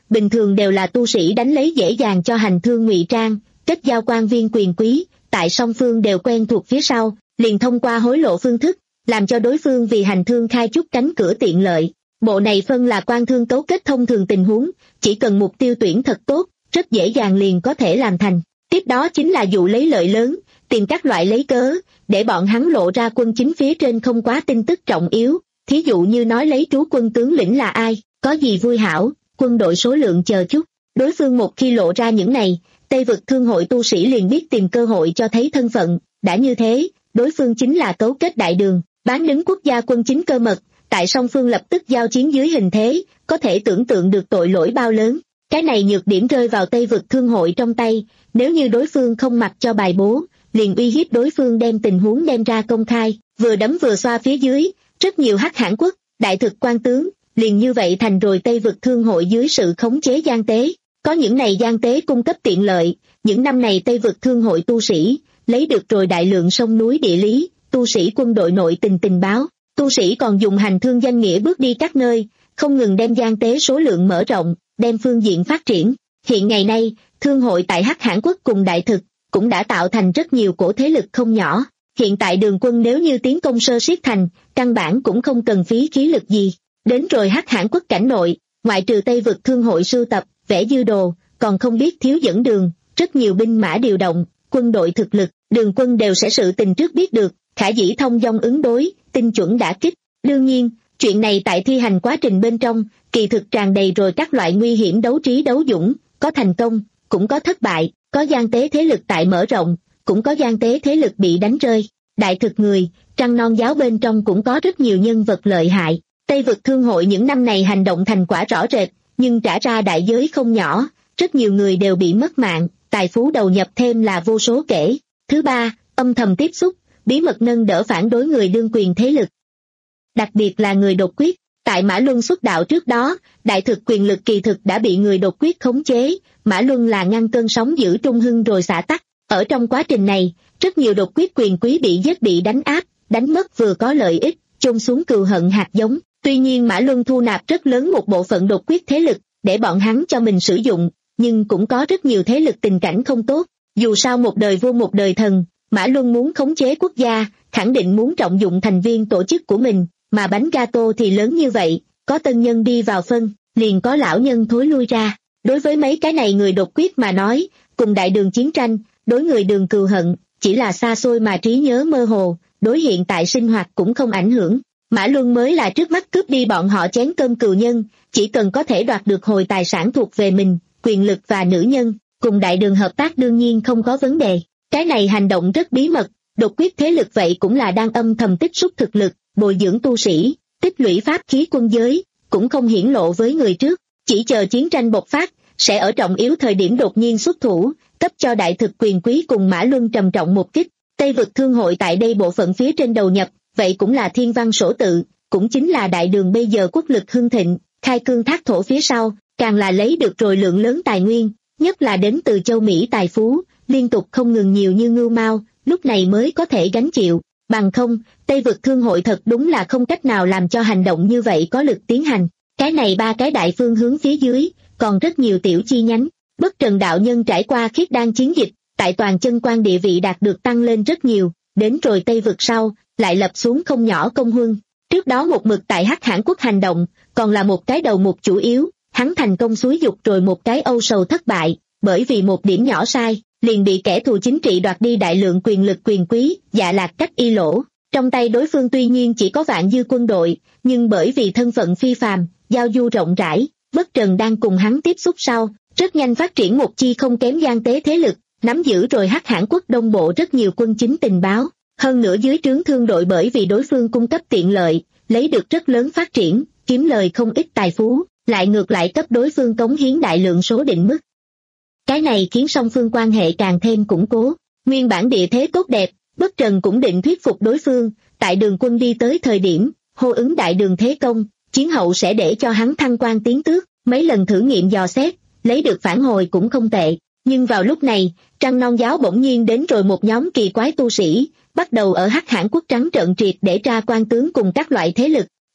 bình thường đều là tu sĩ đánh lấy dễ dàng cho hành thương ngụy trang, kết giao quan viên quyền quý, tại song phương đều quen thuộc phía sau, liền thông qua hối lộ phương thức, làm cho đối phương vì hành thương khai chút cánh cửa tiện lợi. Bộ này phân là quan thương cấu kết thông thường tình huống, chỉ cần mục tiêu tuyển thật tốt, rất dễ dàng liền có thể làm thành. Tiếp đó chính là dụ lấy lợi lớn, tìm các loại lấy cớ, để bọn hắn lộ ra quân chính phía trên không quá tin tức trọng yếu, thí dụ như nói lấy trú quân tướng lĩnh là ai, có gì vui hảo, quân đội số lượng chờ chút. Đối phương một khi lộ ra những này, Tây vực thương hội tu sĩ liền biết tìm cơ hội cho thấy thân phận, đã như thế, đối phương chính là cấu kết đại đường, bán đứng quốc gia quân chính cơ mật, tại song phương lập tức giao chiến dưới hình thế, có thể tưởng tượng được tội lỗi bao lớn. Cái này nhược điểm rơi vào Tây vực thương hội trong tay, nếu như đối phương không mặc cho bài bố, liền uy hiếp đối phương đem tình huống đem ra công khai, vừa đấm vừa xoa phía dưới, rất nhiều hắc hãn quốc, đại thực quan tướng, liền như vậy thành rồi Tây vực thương hội dưới sự khống chế gian tế. Có những này gian tế cung cấp tiện lợi, những năm này Tây vực thương hội tu sĩ, lấy được rồi đại lượng sông núi địa lý, tu sĩ quân đội nội tình tình báo, tu sĩ còn dùng hành thương danh nghĩa bước đi các nơi, không ngừng đem gian tế số lượng mở rộng, đem phương diện phát triển. Hiện ngày nay, thương hội tại Hắc Hãn quốc cùng đại thực, cũng đã tạo thành rất nhiều cổ thế lực không nhỏ. Hiện tại đường quân nếu như tiến công sơ siết thành, căn bản cũng không cần phí khí lực gì. Đến rồi Hắc Hãn quốc cảnh nội, ngoại trừ Tây vực thương hội sưu tập, vẽ dư đồ, còn không biết thiếu dẫn đường, rất nhiều binh mã điều động, quân đội thực lực, đường quân đều sẽ sự tình trước biết được, khả dĩ thông dong ứng đối, tinh chuẩn đả kích. Đương nhiên, chuyện này tại thi hành quá trình bên trong, kỳ thực tràn đầy rồi các loại nguy hiểm đấu trí đấu dũng, có thành công, cũng có thất bại, có gian tế thế lực tại mở rộng, cũng có gian tế thế lực bị đánh rơi. Đại thực người, trăng non giáo bên trong cũng có rất nhiều nhân vật lợi hại. Tây vực thương hội những năm này hành động thành quả rõ rệt, nhưng trả ra đại giới không nhỏ, rất nhiều người đều bị mất mạng, tài phú đầu nhập thêm là vô số kể. Thứ ba, âm thầm tiếp xúc, bí mật nâng đỡ phản đối người đương quyền thế lực. Đặc biệt là người đột quyết, tại Mã Luân xuất đạo trước đó, đại thực quyền lực kỳ thực đã bị người đột quyết khống chế, Mã Luân là ngăn cơn sóng giữ trung hưng rồi xả tắt. Ở trong quá trình này, rất nhiều đột quyết quyền quý bị giết bị đánh áp, đánh mất vừa có lợi ích, chôn xuống cừu hận hạt giống. Tuy nhiên Mã Luân thu nạp rất lớn một bộ phận đột quyết thế lực, để bọn hắn cho mình sử dụng, nhưng cũng có rất nhiều thế lực tình cảnh không tốt. Dù sao một đời vua một đời thần, Mã Luân muốn khống chế quốc gia, khẳng định muốn trọng dụng thành viên tổ chức của mình, mà bánh gato thì lớn như vậy, có tân nhân đi vào phân, liền có lão nhân thối lui ra. Đối với mấy cái này người đột quyết mà nói, cùng đại đường chiến tranh, đối người đường cừu hận, chỉ là xa xôi mà trí nhớ mơ hồ, đối hiện tại sinh hoạt cũng không ảnh hưởng. Mã Luân mới là trước mắt cướp đi bọn họ chén cơm cừu nhân, chỉ cần có thể đoạt được hồi tài sản thuộc về mình, quyền lực và nữ nhân, cùng đại đường hợp tác đương nhiên không có vấn đề. Cái này hành động rất bí mật, đột quyết thế lực vậy cũng là đang âm thầm tích xúc thực lực, bồi dưỡng tu sĩ, tích lũy pháp khí quân giới, cũng không hiển lộ với người trước, chỉ chờ chiến tranh bộc phát, sẽ ở trọng yếu thời điểm đột nhiên xuất thủ, cấp cho đại thực quyền quý cùng Mã Luân trầm trọng một kích. Tây vực thương hội tại đây bộ phận phía trên đầu nhập, vậy cũng là thiên văn sổ tự, cũng chính là đại đường bây giờ quốc lực hưng thịnh, khai cương thác thổ phía sau, càng là lấy được rồi lượng lớn tài nguyên, nhất là đến từ châu Mỹ tài phú, liên tục không ngừng nhiều như ngưu mao, lúc này mới có thể gánh chịu. Bằng không, Tây vực thương hội thật đúng là không cách nào làm cho hành động như vậy có lực tiến hành. Cái này ba cái đại phương hướng phía dưới, còn rất nhiều tiểu chi nhánh. Bất Trần đạo nhân trải qua khiết đan chiến dịch, tại toàn chân quan địa vị đạt được tăng lên rất nhiều, đến rồi Tây vực sau, lại lập xuống không nhỏ công huân. Trước đó một mực tại Hắc Hãn quốc hành động, còn là một cái đầu mục chủ yếu, hắn thành công xúi dục rồi một cái âu sầu thất bại, bởi vì một điểm nhỏ sai, liền bị kẻ thù chính trị đoạt đi đại lượng quyền lực quyền quý, dạ lạc cách y lỗ. Trong tay đối phương tuy nhiên chỉ có vạn dư quân đội, nhưng bởi vì thân phận phi phàm, giao du rộng rãi, Bất Trần đang cùng hắn tiếp xúc sau, rất nhanh phát triển một chi không kém gian tế thế lực, nắm giữ rồi Hắc Hãn quốc đông bộ rất nhiều quân chính tình báo. Hơn nữa dưới trướng thương đội bởi vì đối phương cung cấp tiện lợi, lấy được rất lớn phát triển, kiếm lời không ít tài phú, lại ngược lại cấp đối phương cống hiến đại lượng số định mức. Cái này khiến song phương quan hệ càng thêm củng cố, nguyên bản địa thế tốt đẹp, Bất Trần cũng định thuyết phục đối phương, tại đường quân đi tới thời điểm, hô ứng đại đường thế công, chiến hậu sẽ để cho hắn thăng quan tiến tước, mấy lần thử nghiệm dò xét, lấy được phản hồi cũng không tệ. Nhưng vào lúc này, Trăng Non giáo bỗng nhiên đến rồi một nhóm kỳ quái tu sĩ, bắt đầu ở Hắc Hãn quốc trắng trợn triệt để tra quan tướng cùng các loại thế lực,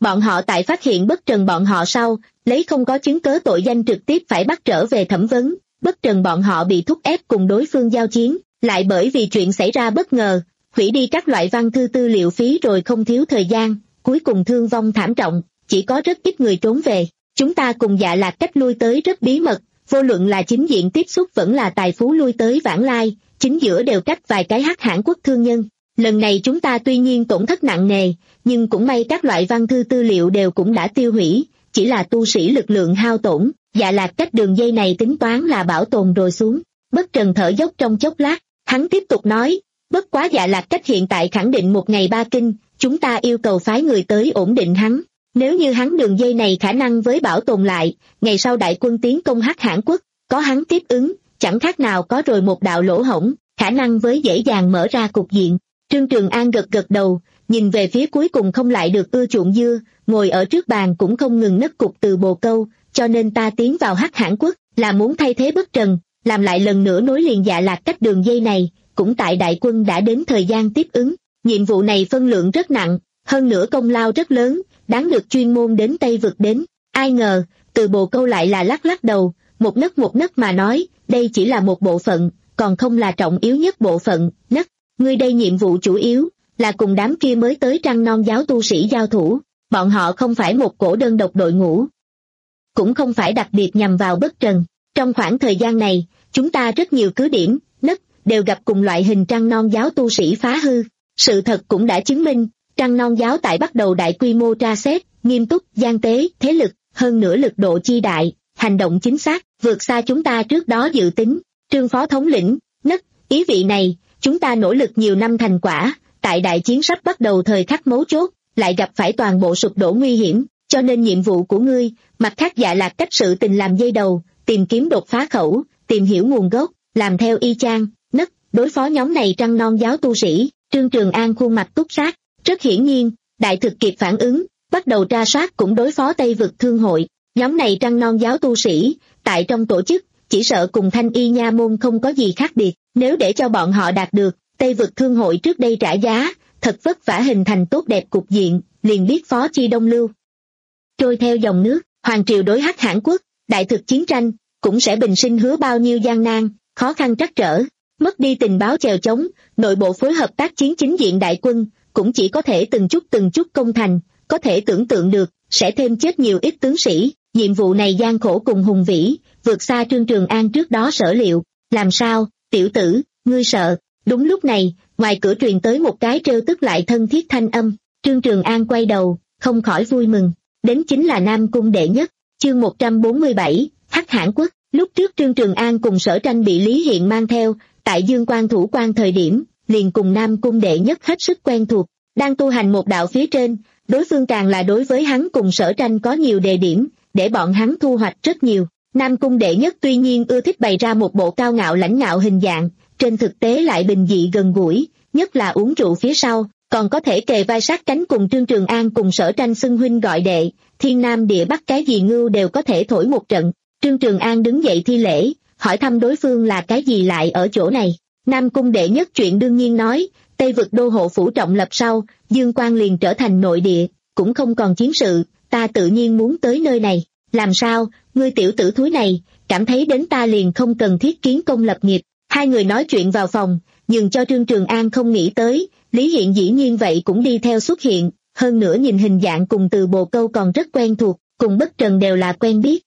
Bọn họ tại phát hiện Bất Trần bọn họ sau, lấy không có chứng cớ tội danh trực tiếp phải bắt trở về thẩm vấn. Bất Trần bọn họ bị thúc ép cùng đối phương giao chiến, lại bởi vì chuyện xảy ra bất ngờ, hủy đi các loại văn thư tư liệu phí rồi không thiếu thời gian, cuối cùng thương vong thảm trọng, chỉ có rất ít người trốn về. Chúng ta cùng Dạ Lạc Cách lui tới rất bí mật, vô luận là chính diện tiếp xúc vẫn là tài phú lui tới vãng lai, chính giữa đều cách vài cái Hắc Hãn quốc thương nhân. Lần này chúng ta tuy nhiên tổn thất nặng nề, nhưng cũng may các loại văn thư tư liệu đều cũng đã tiêu hủy, chỉ là tu sĩ lực lượng hao tổn. Dạ Lạc Cách đường dây này tính toán là bảo tồn rồi xuống. Bất Trần thở dốc trong chốc lát, hắn tiếp tục nói, bất quá Dạ Lạc Cách hiện tại khẳng định một ngày ba kinh, chúng ta yêu cầu phái người tới ổn định hắn. Nếu như hắn đường dây này khả năng với bảo tồn lại, ngày sau đại quân tiến công Hắc Hãn quốc, có hắn tiếp ứng, chẳng khác nào có rồi một đạo lỗ hổng, khả năng với dễ dàng mở ra cục diện. Trương Trường An gật gật đầu, nhìn về phía cuối cùng không lại được ưa chuộng dưa, ngồi ở trước bàn cũng không ngừng nấc cục từ bồ câu, cho nên ta tiến vào Hắc Hãn quốc, là muốn thay thế Bất Trần, làm lại lần nữa nối liền Dạ Lạc Cách đường dây này, cũng tại đại quân đã đến thời gian tiếp ứng. Nhiệm vụ này phân lượng rất nặng, hơn nữa công lao rất lớn, đáng được chuyên môn đến Tây vực đến. Ai ngờ, từ bồ câu lại là lắc lắc đầu, một nấc một nấc mà nói, đây chỉ là một bộ phận, còn không là trọng yếu nhất bộ phận. Nấc, ngươi đây nhiệm vụ chủ yếu, là cùng đám kia mới tới Trăng Non giáo tu sĩ giao thủ, bọn họ không phải một cổ đơn độc đội ngũ, cũng không phải đặc biệt nhằm vào Bất Trần. Trong khoảng thời gian này, chúng ta rất nhiều cứ điểm, nấc, đều gặp cùng loại hình Trăng Non giáo tu sĩ phá hư. Sự thật cũng đã chứng minh, Trăng Non giáo tại bắt đầu đại quy mô tra xét, nghiêm túc, gian tế, thế lực, hơn nữa lực độ chi đại, hành động chính xác, vượt xa chúng ta trước đó dự tính. Trương phó thống lĩnh, nấc, ý vị này, chúng ta nỗ lực nhiều năm thành quả, tại đại chiến sắp bắt đầu thời khắc mấu chốt, lại gặp phải toàn bộ sụp đổ nguy hiểm, cho nên nhiệm vụ của ngươi, mặt khác Dạ Lạc Cách sự tình làm dây đầu, tìm kiếm đột phá khẩu, tìm hiểu nguồn gốc, làm theo y chang, nấc, đối phó nhóm này Trăng Non giáo tu sĩ. Trương Trường An khuôn mặt túc sát, rất hiển nhiên, đại thực kịp phản ứng, bắt đầu tra soát cũng đối phó Tây vực thương hội. Nhóm này Trăng Non giáo tu sĩ, tại trong tổ chức, chỉ sợ cùng Thanh Y nha môn không có gì khác biệt, nếu để cho bọn họ đạt được, Tây vực thương hội trước đây trả giá, thật vất vả hình thành tốt đẹp cục diện, liền biết phó chi đông lưu. Trôi theo dòng nước, Hoàng triều đối Hắc Hãn quốc, đại thực chiến tranh, cũng sẽ bình sinh hứa bao nhiêu gian nan, khó khăn trắc trở. Mất đi tình báo chèo chống, nội bộ phối hợp tác chiến chính diện đại quân, cũng chỉ có thể từng chút từng chút công thành, có thể tưởng tượng được, sẽ thêm chết nhiều ít tướng sĩ. Nhiệm vụ này gian khổ cùng hùng vĩ, vượt xa Trương Trường An trước đó sở liệu. Làm sao, tiểu tử, ngươi sợ? Đúng lúc này, ngoài cửa truyền tới một cái trêu tức lại thân thiết thanh âm. Trương Trường An quay đầu, không khỏi vui mừng. Đến chính là Nam Cung đệ nhất, chương một trăm bốn mươi bảy, Hắc Hãn quốc. Lúc trước Trương Trường An cùng Sở Tranh bị Lý Hiện mang theo, tại Dương Quan thủ quan thời điểm, liền cùng Nam Cung đệ nhất hết sức quen thuộc, đang tu hành một đạo phía trên, đối phương càng là đối với hắn cùng Sở Tranh có nhiều đề điểm, để bọn hắn thu hoạch rất nhiều. Nam Cung đệ nhất tuy nhiên ưa thích bày ra một bộ cao ngạo lãnh ngạo hình dạng, trên thực tế lại bình dị gần gũi, nhất là uống rượu phía sau, còn có thể kề vai sát cánh cùng Trương Trường An cùng Sở Tranh xưng huynh gọi đệ, thiên nam địa bắc cái gì ngưu đều có thể thổi một trận. Trương Trường An đứng dậy thi lễ, hỏi thăm đối phương là cái gì lại ở chỗ này. Nam Cung đệ nhất chuyện đương nhiên nói, Tây vực đô hộ phủ trọng lập sau, Dương Quan liền trở thành nội địa, cũng không còn chiến sự, ta tự nhiên muốn tới nơi này. Làm sao, ngươi tiểu tử thúi này, cảm thấy đến ta liền không cần thiết kiến công lập nghiệp. Hai người nói chuyện vào phòng, nhưng cho Trương Trường An không nghĩ tới, Lý Hiện dĩ nhiên vậy cũng đi theo xuất hiện, hơn nữa nhìn hình dạng cùng từ bồ câu còn rất quen thuộc, cùng Bất Trần đều là quen biết.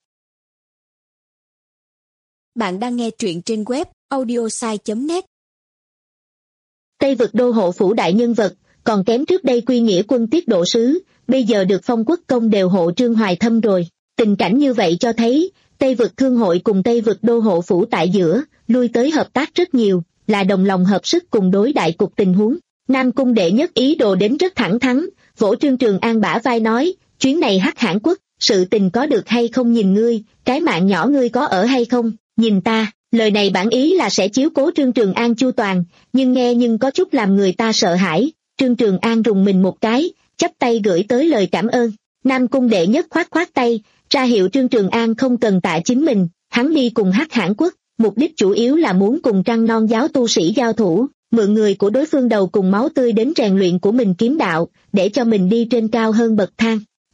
Bạn đang nghe truyện trên web audiosai chấm net. Tây vực đô hộ phủ đại nhân vật, còn kém trước đây quy nghĩa quân tiết độ sứ, bây giờ được phong quốc công đều hộ Trương Hoài Thâm rồi. Tình cảnh như vậy cho thấy, Tây vực thương hội cùng Tây vực đô hộ phủ tại giữa, lui tới hợp tác rất nhiều, là đồng lòng hợp sức cùng đối đại cục tình huống. Nam Cung đệ nhất ý đồ đến rất thẳng thắn, vỗ Trương Trường An bả vai nói, chuyến này Hắc Hãn quốc, sự tình có được hay không nhìn ngươi, cái mạng nhỏ ngươi có ở hay không, nhìn ta. Lời này bản ý là sẽ chiếu cố Trương Trường An chu toàn, nhưng nghe nhưng có chút làm người ta sợ hãi. Trương Trường An rùng mình một cái, chắp tay gửi tới lời cảm ơn. Nam Cung đệ nhất khoát khoát tay, ra hiệu Trương Trường An không cần tạ chính mình, hắn đi cùng Hắc Hãn quốc, mục đích chủ yếu là muốn cùng Trăng Non giáo tu sĩ giao thủ, mượn người của đối phương đầu cùng máu tươi đến rèn luyện của mình kiếm đạo, để cho mình đi trên cao hơn bậc thang.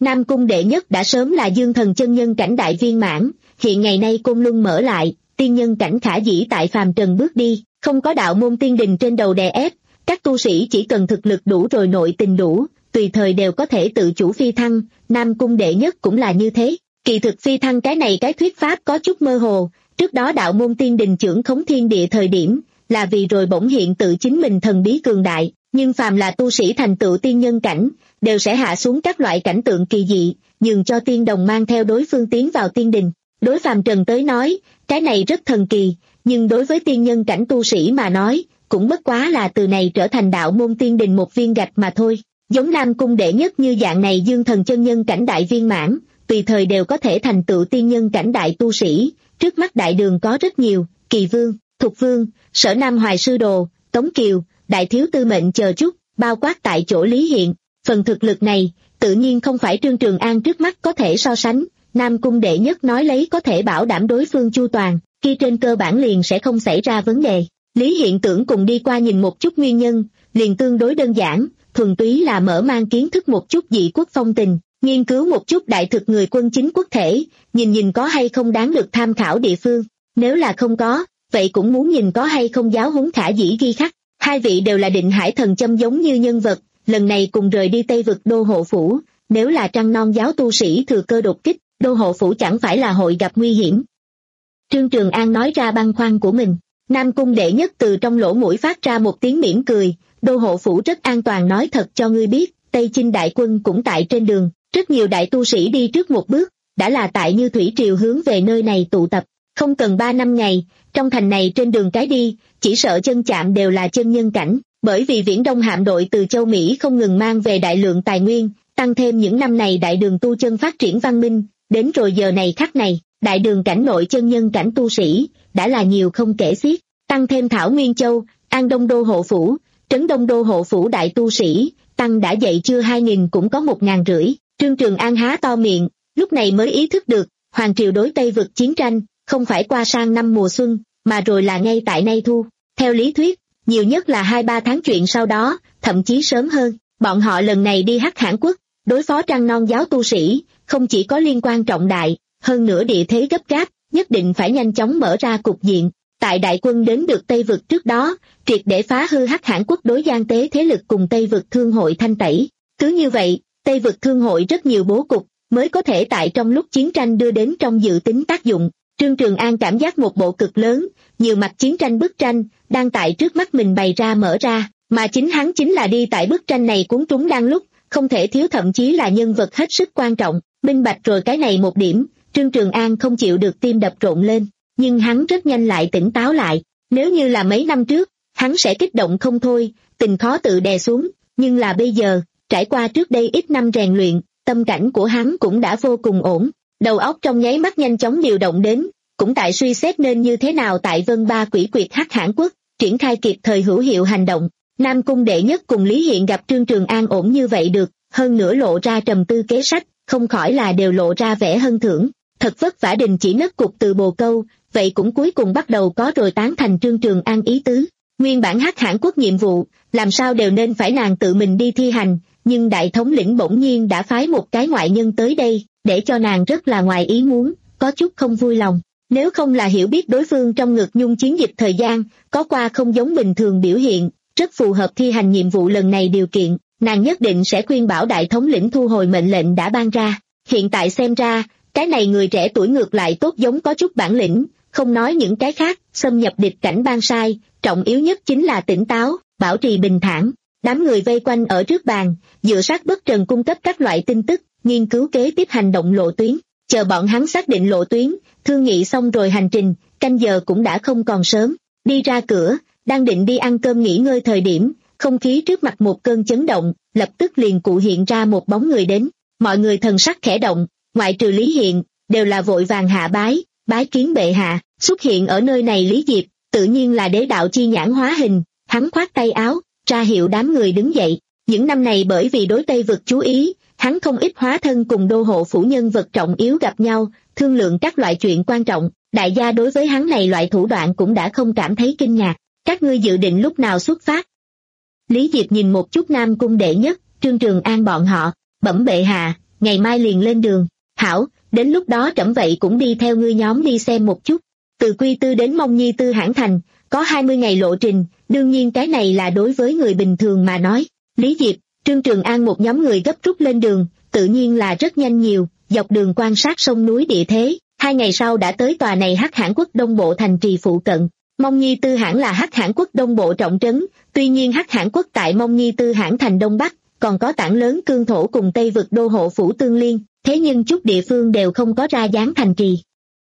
Nam Cung đệ nhất đã sớm là dương thần chân nhân cảnh đại viên mãn, hiện ngày nay Côn Luân mở lại, tiên nhân cảnh khả dĩ tại phàm trần bước đi, không có đạo môn tiên đình trên đầu đè ép, các tu sĩ chỉ cần thực lực đủ rồi nội tình đủ, tùy thời đều có thể tự chủ phi thăng, Nam Cung đệ nhất cũng là như thế. Kỳ thực phi thăng cái này cái thuyết pháp có chút mơ hồ, trước đó đạo môn tiên đình trưởng khống thiên địa thời điểm, là vì rồi bỗng hiện tự chính mình thần bí cường đại, nhưng phàm là tu sĩ thành tựu tiên nhân cảnh, đều sẽ hạ xuống các loại cảnh tượng kỳ dị, nhường cho tiên đồng mang theo đối phương tiến vào tiên đình. Đối phàm trần tới nói, cái này rất thần kỳ, nhưng đối với tiên nhân cảnh tu sĩ mà nói, cũng bất quá là từ này trở thành đạo môn tiên đình một viên gạch mà thôi. Giống Nam Cung đệ nhất như dạng này dương thần chân nhân cảnh đại viên mãn, tùy thời đều có thể thành tựu tiên nhân cảnh đại tu sĩ, trước mắt đại đường có rất nhiều, Kỳ Vương, Thục Vương, Sở Nam Hoài Sư Đồ, Tống Kiều, Đại Thiếu Tư Mệnh chờ chút, bao quát tại chỗ Lý Hiện. Phần thực lực này, tự nhiên không phải Trương Trường An trước mắt có thể so sánh, Nam Cung đệ nhất nói lấy có thể bảo đảm đối phương chu toàn, khi trên cơ bản liền sẽ không xảy ra vấn đề. Lý Hiện tưởng cùng đi qua nhìn một chút nguyên nhân, liền tương đối đơn giản, thuần túy là mở mang kiến thức một chút dị quốc phong tình, nghiên cứu một chút đại thực người quân chính quốc thể, nhìn nhìn có hay không đáng được tham khảo địa phương, nếu là không có, vậy cũng muốn nhìn có hay không giáo huấn khả dĩ ghi khắc. Hai vị đều là Định Hải Thần Châm giống như nhân vật, lần này cùng rời đi Tây vực đô hộ phủ, nếu là trăng non giáo tu sĩ thừa cơ đột kích, đô hộ phủ chẳng phải là hội gặp nguy hiểm. Trương Trường An nói ra băn khoăn của mình, Nam Cung đệ nhất từ trong lỗ mũi phát ra một tiếng mỉm cười, đô hộ phủ rất an toàn, nói thật cho ngươi biết, Tây Chinh đại quân cũng tại trên đường, rất nhiều đại tu sĩ đi trước một bước, đã là tại như thủy triều hướng về nơi này tụ tập, không cần ba năm ngày, trong thành này trên đường cái đi, chỉ sợ chân chạm đều là chân nhân cảnh, bởi vì Viễn Đông hạm đội từ châu Mỹ không ngừng mang về đại lượng tài nguyên, tăng thêm những năm này đại đường tu chân phát triển văn minh, đến rồi giờ này khắc này, đại đường cảnh nội chân nhân cảnh tu sĩ, đã là nhiều không kể xiết, tăng thêm Thảo Nguyên Châu, An Đông Đô hộ phủ, Trấn Đông Đô hộ phủ đại tu sĩ, tăng đã dậy chưa hai nghìn cũng có một ngàn rưỡi. Trương Trường An há to miệng, lúc này mới ý thức được, Hoàng triều đối Tây vực chiến tranh, không phải qua sang năm mùa xuân, mà rồi là ngay tại nay thu. Theo lý thuyết, nhiều nhất là hai ba tháng chuyện sau đó, thậm chí sớm hơn, bọn họ lần này đi Hắc Hãn quốc, đối phó trăng non giáo tu sĩ, không chỉ có liên quan trọng đại, hơn nữa địa thế gấp gáp, nhất định phải nhanh chóng mở ra cục diện. Tại đại quân đến được Tây vực trước đó, triệt để phá hư Hắc Hãn quốc đối gian tế thế lực cùng Tây vực thương hội thanh tẩy. Cứ như vậy, Tây vực thương hội rất nhiều bố cục, mới có thể tại trong lúc chiến tranh đưa đến trong dự tính tác dụng. Trương Trường An cảm giác một bộ cực lớn, nhiều mặt chiến tranh bức tranh, đang tại trước mắt mình bày ra mở ra, mà chính hắn chính là đi tại bức tranh này cuốn trúng đang lúc, không thể thiếu thậm chí là nhân vật hết sức quan trọng. Minh bạch rồi cái này một điểm, Trương Trường An không chịu được tim đập rộn lên, nhưng hắn rất nhanh lại tỉnh táo lại. Nếu như là mấy năm trước, hắn sẽ kích động không thôi, tình khó tự đè xuống, nhưng là bây giờ, trải qua trước đây ít năm rèn luyện, tâm cảnh của hắn cũng đã vô cùng ổn, đầu óc trong nháy mắt nhanh chóng điều động đến, cũng tại suy xét nên như thế nào tại Vân Ba Quỷ Quyệt Hắc Hãn quốc, triển khai kịp thời hữu hiệu hành động. Nam Cung đệ nhất cùng Lý Hiện gặp Trương Trường An ổn như vậy được, hơn nữa lộ ra trầm tư kế sách, không khỏi là đều lộ ra vẻ hân thưởng, thật vất vả đình chỉ nấc cục từ bồ câu, vậy cũng cuối cùng bắt đầu có rồi tán thành Trương Trường An ý tứ. Nguyên bản Hắc Hãn quốc nhiệm vụ, làm sao đều nên phải nàng tự mình đi thi hành, nhưng đại thống lĩnh bỗng nhiên đã phái một cái ngoại nhân tới đây, để cho nàng rất là ngoài ý muốn, có chút không vui lòng. Nếu không là hiểu biết đối phương trong ngực nhung chiến dịch thời gian, có qua không giống bình thường biểu hiện, rất phù hợp thi hành nhiệm vụ lần này điều kiện, nàng nhất định sẽ khuyên bảo đại thống lĩnh thu hồi mệnh lệnh đã ban ra. Hiện tại xem ra, cái này người trẻ tuổi ngược lại tốt giống có chút bản lĩnh, không nói những cái khác, xâm nhập địch cảnh ban sai, trọng yếu nhất chính là tỉnh táo, bảo trì bình thản. Đám người vây quanh ở trước bàn, dựa sát bất trần cung cấp các loại tin tức, nghiên cứu kế tiếp hành động lộ tuyến, chờ bọn hắn xác định lộ tuyến, thương nghị xong rồi hành trình, canh giờ cũng đã không còn sớm. Đi ra cửa, đang định đi ăn cơm nghỉ ngơi thời điểm, không khí trước mặt một cơn chấn động, lập tức liền cụ hiện ra một bóng người đến. Mọi người thần sắc khẽ động, ngoại trừ Lý Hiện, đều là vội vàng hạ bái, bái kiến bệ hạ. Xuất hiện ở nơi này Lý Diệp, tự nhiên là đế đạo chi nhãn hóa hình, hắn khoát tay áo, ra hiệu đám người đứng dậy. Những năm này bởi vì đối Tây vực chú ý, hắn không ít hóa thân cùng đô hộ phủ nhân vật trọng yếu gặp nhau, thương lượng các loại chuyện quan trọng. Đại gia đối với hắn này loại thủ đoạn cũng đã không cảm thấy kinh ngạc. Các ngươi dự định lúc nào xuất phát? Lý Diệp nhìn một chút Nam Cung đệ nhất, Trương Trường An bọn họ, bẩm bệ hạ, ngày mai liền lên đường. Hảo, đến lúc đó trẫm vậy cũng đi theo ngươi nhóm đi xem một chút. Từ Quy Tư đến Mông Nhi Tư Hãn Thành, có hai mươi ngày lộ trình, đương nhiên cái này là đối với người bình thường mà nói. Lý Diệp, Trương Trường An một nhóm người gấp rút lên đường, tự nhiên là rất nhanh nhiều, dọc đường quan sát sông núi địa thế, hai ngày sau đã tới tòa này Hắc Hãn quốc đông bộ thành trì phụ cận. Mông Nhi Tư Hãn là Hắc Hãn quốc đông bộ trọng trấn, tuy nhiên Hắc Hãn quốc tại Mông Nhi Tư Hãn thành đông bắc, còn có tảng lớn cương thổ cùng Tây vực đô hộ phủ tương liên, thế nhưng chút địa phương đều không có ra dáng thành trì.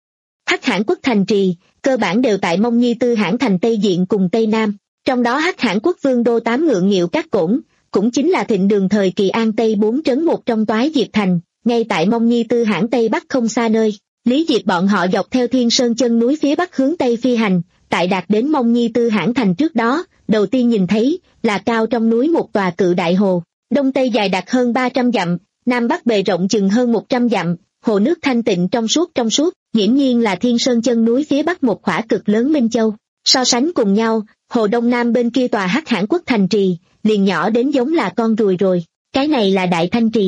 Hắc Hãn quốc thành trì, cơ bản đều tại Mông Nhi Tư Hãn thành Tây Diện cùng Tây Nam, trong đó Hắc Hãn quốc vương đô tám ngượng nghịu các cổn, cũng chính là thịnh đường thời kỳ An Tây bốn trấn một trong Toái Diệp thành, ngay tại Mông Nhi Tư Hãn Tây Bắc không xa nơi. Lý Diệp bọn họ dọc theo Thiên Sơn chân núi phía Bắc hướng Tây phi hành, tại đạt đến Mông Nhi Tư Hãn thành trước đó, đầu tiên nhìn thấy là cao trong núi một tòa cự đại hồ, đông tây dài đạt hơn ba trăm dặm, nam bắc bề rộng chừng hơn một trăm dặm, hồ nước thanh tịnh trong suốt trong suốt, hiển nhiên là Thiên Sơn chân núi phía Bắc một khỏa cực lớn Minh Châu. So sánh cùng nhau, hồ đông nam bên kia tòa Hắc Hãn quốc thành trì, liền nhỏ đến giống là con ruồi rồi, cái này là Đại Thanh trì.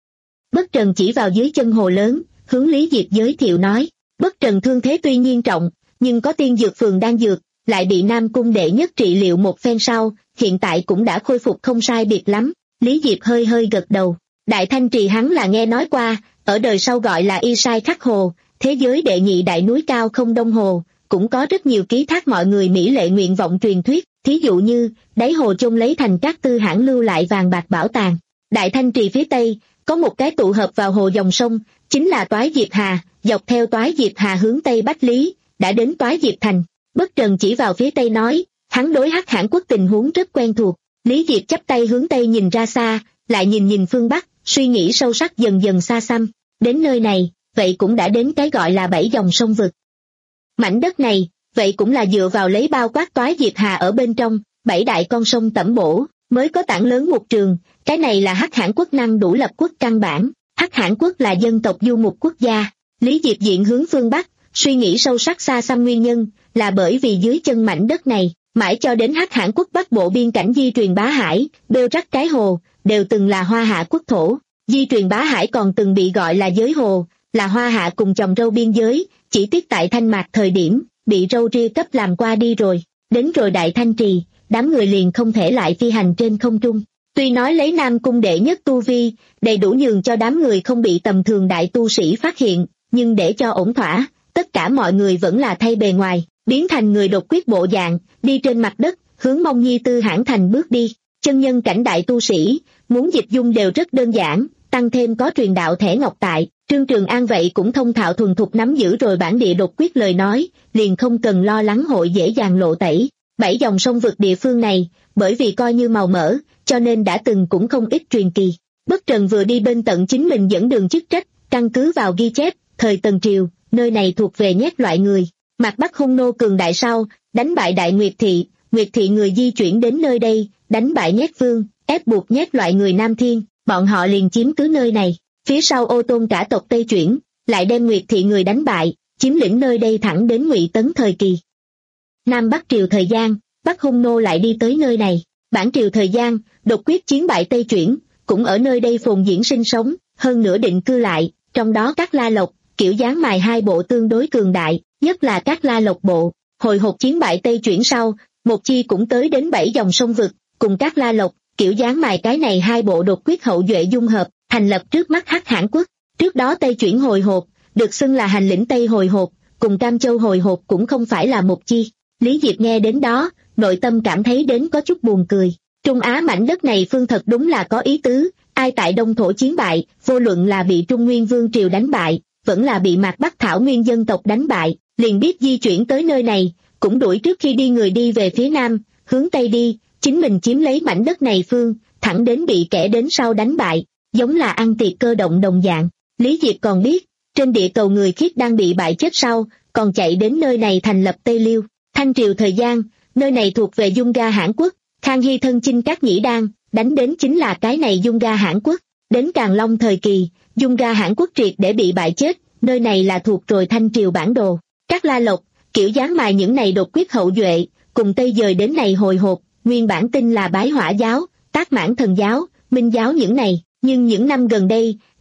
Bất Trần chỉ vào dưới chân hồ lớn, hướng Lý Diệp giới thiệu nói, Bất Trần thương thế tuy nhiên trọng, nhưng có tiên dược phường đang dược, lại bị Nam cung đệ nhất trị liệu một phen sau, hiện tại cũng đã khôi phục không sai biệt lắm. Lý Diệp hơi hơi gật đầu, Đại Thanh trì hắn là nghe nói qua, ở đời sau gọi là Y Sai Khắc Hồ, thế giới đệ nhị đại núi cao không đông hồ, cũng có rất nhiều ký thác mọi người mỹ lệ nguyện vọng truyền thuyết, thí dụ như, đáy hồ chôn lấy thành các tư hãng lưu lại vàng bạc bảo tàng. Đại Thanh trì phía tây, có một cái tụ hợp vào hồ dòng sông, chính là Toái Diệp Hà, dọc theo Toái Diệp Hà hướng tây Bách Lý, đã đến Toái Diệp thành. Bất Trần chỉ vào phía tây nói, hắn đối Hắc Hãn quốc tình huống rất quen thuộc. Lý Diệp chắp tay hướng tây nhìn ra xa, lại nhìn nhìn phương Bắc, suy nghĩ sâu sắc dần dần xa xăm. Đến nơi này, vậy cũng đã đến cái gọi là bảy dòng sông vực. Mảnh đất này, vậy cũng là dựa vào lấy bao quát Toái Diệp Hà ở bên trong, bảy đại con sông tẩm bổ, mới có tảng lớn một trường, cái này là Hắc Hãn quốc năng đủ lập quốc căn bản. Hắc Hãn quốc là dân tộc du mục quốc gia. Lý Diệp diện hướng phương Bắc, suy nghĩ sâu sắc xa xăm nguyên nhân, là bởi vì dưới chân mảnh đất này, mãi cho đến Hắc Hãn quốc bắc bộ biên cảnh Di Truyền Bá Hải, Bêu Rắc Cái Hồ, đều từng là Hoa Hạ quốc thổ. Di Truyền Bá Hải còn từng bị gọi là giới hồ, là Hoa Hạ cùng chồng râu biên giới, chỉ tiếc tại Thanh Mạc thời điểm, bị râu ria cấp làm qua đi rồi. Đến rồi Đại Thanh trì, đám người liền không thể lại phi hành trên không trung. Tuy nói lấy Nam cung đệ nhất tu vi, đầy đủ nhường cho đám người không bị tầm thường đại tu sĩ phát hiện, nhưng để cho ổn thỏa, tất cả mọi người vẫn là thay bề ngoài, biến thành người đột quyết bộ dạng, đi trên mặt đất, hướng Mông Nhi Tư Hãn thành bước đi. Chân nhân cảnh đại tu sĩ, muốn dịch dung đều rất đơn giản, tăng thêm có truyền đạo thẻ ngọc tại, Trương Trường An vậy cũng thông thạo thuần thục nắm giữ rồi bản địa đột quyết lời nói, liền không cần lo lắng hội dễ dàng lộ tẩy. Bảy dòng sông vực địa phương này, bởi vì coi như màu mỡ, cho nên đã từng cũng không ít truyền kỳ. Bất Trần vừa đi bên tận chính mình dẫn đường chức trách, căn cứ vào ghi chép, thời Tần Triều, nơi này thuộc về Nhét loại người. Mạc Bắc hung nô cường đại sau, đánh bại Đại Nguyệt Thị, Nguyệt Thị người di chuyển đến nơi đây, đánh bại Nhét Vương, ép buộc Nhét loại người Nam Thiên, bọn họ liền chiếm cứ nơi này. Phía sau Ô Tôn cả tộc Tây chuyển, lại đem Nguyệt Thị người đánh bại, chiếm lĩnh nơi đây thẳng đến Ngụy Tấn thời kỳ. Nam Bắc triều thời gian, Bắc hung nô lại đi tới nơi này. Bản triều thời gian, đột quyết chiến bại Tây chuyển, cũng ở nơi đây phồn diễn sinh sống, hơn nữa định cư lại, trong đó các La Lộc, Kiểu Giáng Mài hai bộ tương đối cường đại, nhất là các La Lộc bộ. Hồi hộp chiến bại Tây chuyển sau, một chi cũng tới đến bảy dòng sông vực, cùng các La Lộc, Kiểu Giáng Mài cái này hai bộ đột quyết hậu duệ dung hợp, thành lập trước mắt Hắc Hãn quốc. Trước đó Tây chuyển hồi hộp, được xưng là hành lĩnh Tây hồi hộp, cùng Cam Châu hồi hộp cũng không phải là một chi. Lý Diệp nghe đến đó, nội tâm cảm thấy đến có chút buồn cười. Trung Á mảnh đất này phương thật đúng là có ý tứ, ai tại Đông Thổ chiến bại, vô luận là bị Trung Nguyên Vương Triều đánh bại, vẫn là bị Mạc Bắc Thảo Nguyên dân tộc đánh bại, liền biết di chuyển tới nơi này, cũng đuổi trước khi đi người đi về phía Nam, hướng Tây đi, chính mình chiếm lấy mảnh đất này phương, thẳng đến bị kẻ đến sau đánh bại, giống là ăn tiệc cơ động đồng dạng. Lý Diệp còn biết, trên địa cầu người Khiết đang bị bại chết sau, còn chạy đến nơi này thành lập Tây Liêu. Thanh triều thời gian, nơi này thuộc về Dung Ga Hãn quốc, Khang Hy thân chinh các nhĩ đan, đánh đến chính là cái này Dung Ga Hãn quốc. Đến Càn Long thời kỳ, Dung Ga Hãn quốc triệt để bị bại chết, nơi này là thuộc rồi Thanh triều bản đồ. Các La Lộc, Kiểu Giáng Mài những này đột quyết hậu duệ, cùng Tây dời đến này hồi hộp, nguyên bản tin là Bái Hỏa giáo, Tác Mãn thần giáo, Minh giáo những này, nhưng những năm gần đây,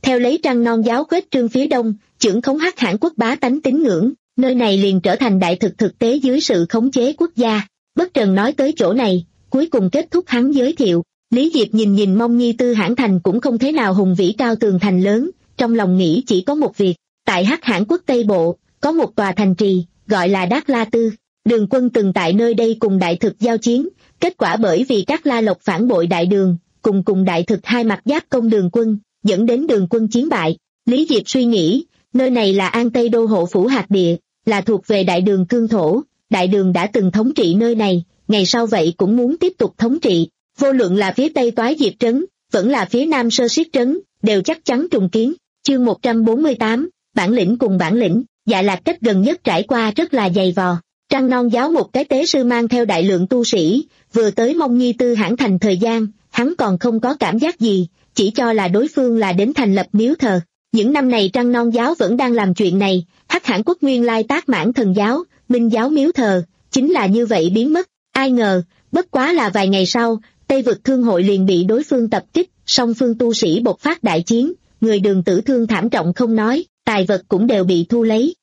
theo lấy Trăng Non giáo khuếch trương phía đông, chưởng khống Hắc Hãn quốc bá tánh tín ngưỡng, nơi này liền trở thành đại thực thực tế dưới sự khống chế quốc gia. Bất Trần nói tới chỗ này, cuối cùng kết thúc hắn giới thiệu. Lý Diệp nhìn nhìn Mông Nhi Tư Hãn thành cũng không thế nào hùng vĩ cao tường thành lớn, trong lòng nghĩ chỉ có một việc, tại Hắc Hãn quốc Tây Bộ, có một tòa thành trì, gọi là Đát La Tư. Đường Quân từng tại nơi đây cùng đại thực giao chiến, kết quả bởi vì các La Lộc phản bội đại đường, cùng cùng đại thực hai mặt giáp công Đường Quân, dẫn đến Đường Quân chiến bại. Lý Diệp suy nghĩ, nơi này là An Tây Đô hộ phủ hạt địa, là thuộc về đại đường cương thổ, đại đường đã từng thống trị nơi này, ngày sau vậy cũng muốn tiếp tục thống trị, vô luận là phía Tây Toái Diệp Trấn, vẫn là phía Nam Sơ Siết Trấn, đều chắc chắn trùng kiến. Chương một trăm bốn mươi tám, bản lĩnh cùng bản lĩnh. Dạ Lạc Cách gần nhất trải qua rất là dày vò. Trăng Non giáo một cái tế sư mang theo đại lượng tu sĩ, vừa tới Mông Nhi Tư Hãn thành thời gian, hắn còn không có cảm giác gì, chỉ cho là đối phương là đến thành lập miếu thờ. Những năm này Trăng Non giáo vẫn đang làm chuyện này, Hắc Hãn quốc nguyên lai Tác Mãn thần giáo, Minh giáo miếu thờ, chính là như vậy biến mất. Ai ngờ, bất quá là vài ngày sau, Tây vực thương hội liền bị đối phương tập kích, song phương tu sĩ bộc phát đại chiến, người Đường tử thương thảm trọng không nói, tài vật cũng đều bị thu lấy.